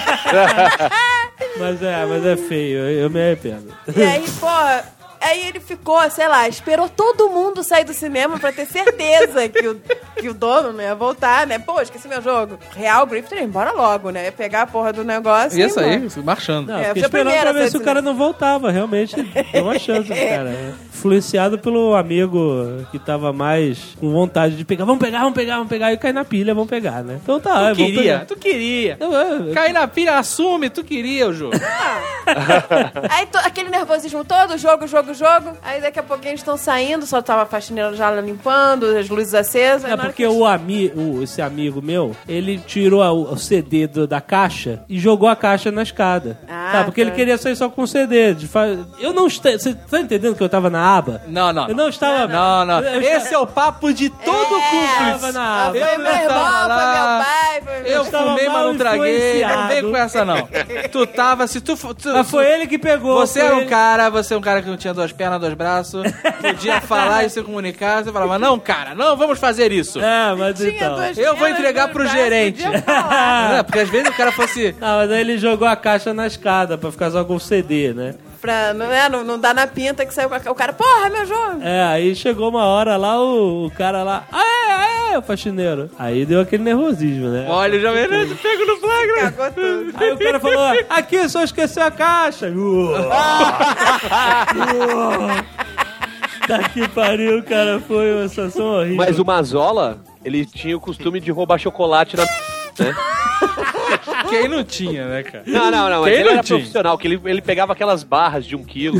Mas é, mas é feio. Eu, eu me arrependo. E aí, porra, aí ele ficou, sei lá, esperou todo mundo sair do cinema pra ter certeza que o, que o dono não ia voltar, né? Pô, esqueci meu jogo. Real, Grifter ia embora logo, né? Ia pegar a porra do negócio e Isso ir aí, embora. marchando. Não, É, fiquei foi a esperando primeira pra ver a se o sair cara não voltava. Realmente, deu uma chance pro cara. Né? Influenciado pelo amigo que tava mais com vontade de pegar. Vamos pegar, vamos pegar, vamos pegar. E cair na pilha, vamos pegar, né? Então tá, Tu vamos queria, pegar. tu queria. Eu, eu, Cair na pilha, assume, tu queria o jogo. Aí to- aquele nervosismo todo, jogo, jogo, jogo. Aí daqui a pouquinho eles estão saindo, só tava a faxineira já limpando, as luzes acesas. É aí na hora porque o ami, o, esse amigo meu, ele tirou a- o C D do- da caixa e jogou a caixa na escada. Ah, tá, porque tá. ele queria sair só com o C D. de fa- Eu não estou. Você tá entendendo que eu tava na aba? Não, não. Eu não estava. Não, não. Eu- Esse é o papo de todo É, cúmplice. estava na aba. Foi Eu meu irmão, tava foi lá. meu pai, foi meu... Eu estava fumei, mas mal não traguei. Não vem influenciado. com essa, não. Tu tava, se tu... tu Mas foi ele que pegou. Você foi era um ele. cara, você é um cara que não tinha duas pernas, dois braços, podia falar e se comunicar, você falava, não, cara, não vamos fazer isso. É, mas Tinha então. duas Eu vou pernas, entregar dois pro braços, gerente. podia falar. Não, porque às vezes o cara fosse... Ah, mas aí ele jogou a caixa na escada pra ficar só com o C D, né? Pra, não, é, não, não dá na pinta que saiu com a- o cara, porra, meu jogo. É, aí chegou uma hora lá, o, o cara lá, aê, aê, o faxineiro. Aí deu aquele nervosismo, né? Olha, o Jovem Nerd pego no flagra. Cagou tudo. Aí o cara falou, aqui, só esqueceu a caixa. Tá que pariu, cara, foi uma situação horrível. Mas o Mazola, ele tinha o costume de roubar chocolate na... né? Quem não tinha, né, cara? Não, não, não. Mas Quem ele não era tinha? profissional, que ele, ele pegava aquelas barras de um quilo.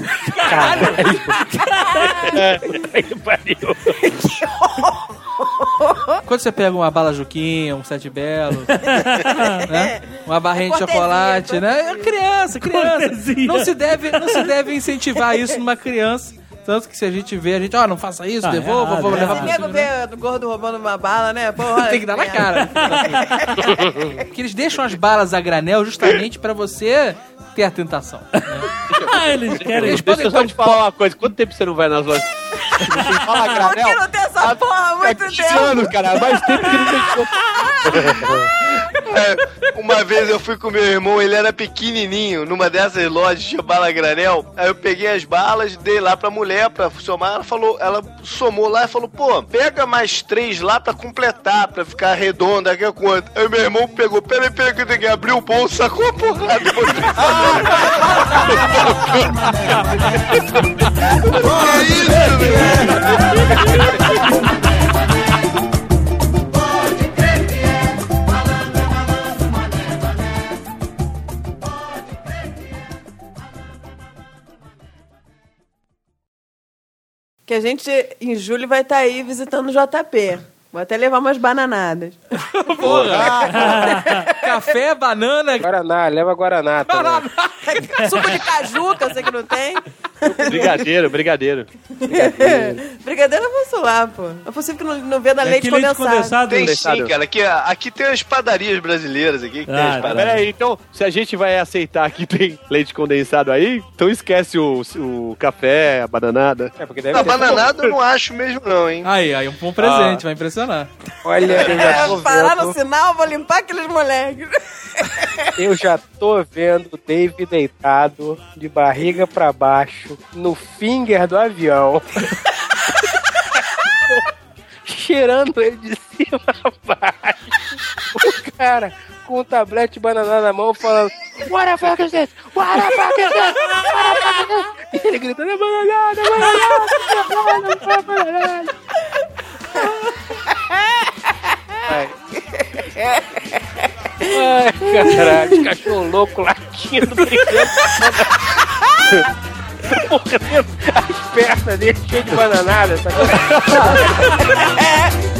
Quando você pega uma bala Juquinha, um Sete Belo, né? Uma barrinha de Cortesia, chocolate, né? É criança, criança. Cortesia. Não se, deve, não se deve incentivar isso numa criança. Tanto que se a gente vê, a gente, ó, não faça isso, Tá devolva, errado, vamos é levar Se pro nego cinema. vê o gordo roubando uma bala, né? Porra, Tem que dar na cara. Porque eles deixam as balas a granel justamente pra você ter a tentação. Ah, eles querem... Eles Deixa podem eu só te falar uma coisa. Quanto tempo você não vai nas lojas? Você fala Por que granel? não tem essa porra há muito quinze tempo? anos, cara. Mais tempo que não tem como. É, uma vez eu fui com meu irmão, ele era pequenininho, numa dessas lojas de bala granel. Aí eu peguei as balas, dei lá pra mulher pra somar. Ela falou, ela somou lá e falou, pô, pega mais três lá pra completar, pra ficar redonda, aqui a conta. Aí meu irmão pegou, peraí, peraí, que eu tenho que abrir o bolso, sacou a porrada. Que isso, velho? Que a gente, em julho, vai estar aí visitando o J P. Vou até levar umas bananadas. Porra! Café, banana... Guaraná, leva Guaraná também. Suco de caju, que eu sei que não tem. Brigadeiro, brigadeiro. Brigadeiro. Brigadeiro eu posso lá, pô. É possível que não, não vê da É leite que leite condensado. condensado- Tem Condensado. sim, cara. Aqui, aqui tem as padarias brasileiras aqui. Que tem as Ah, padarias. Pera aí, então, se a gente vai aceitar que tem leite condensado aí, então esquece o, o café, a bananada. É, porque deve Não, ter... bananada eu não acho mesmo não, hein. Aí, aí, um bom presente, Ah. vai impressionar. Olha, eu já tô É, parar no vendo... sinal, vou limpar aqueles moleques. Eu já tô vendo o Dave deitado, de barriga pra baixo, no finger do avião. Cheirando ele de cima a baixo. O cara com um tablete de banana na mão falando: What the fuck is this? What the fuck is this? What the fuck is this? E ele gritando: é bananada, é bananada, é bananada. Ai. Ai, caralho, cachorro louco latindo, brincando. Morrendo, as pernas dele cheias de bananada, sabe?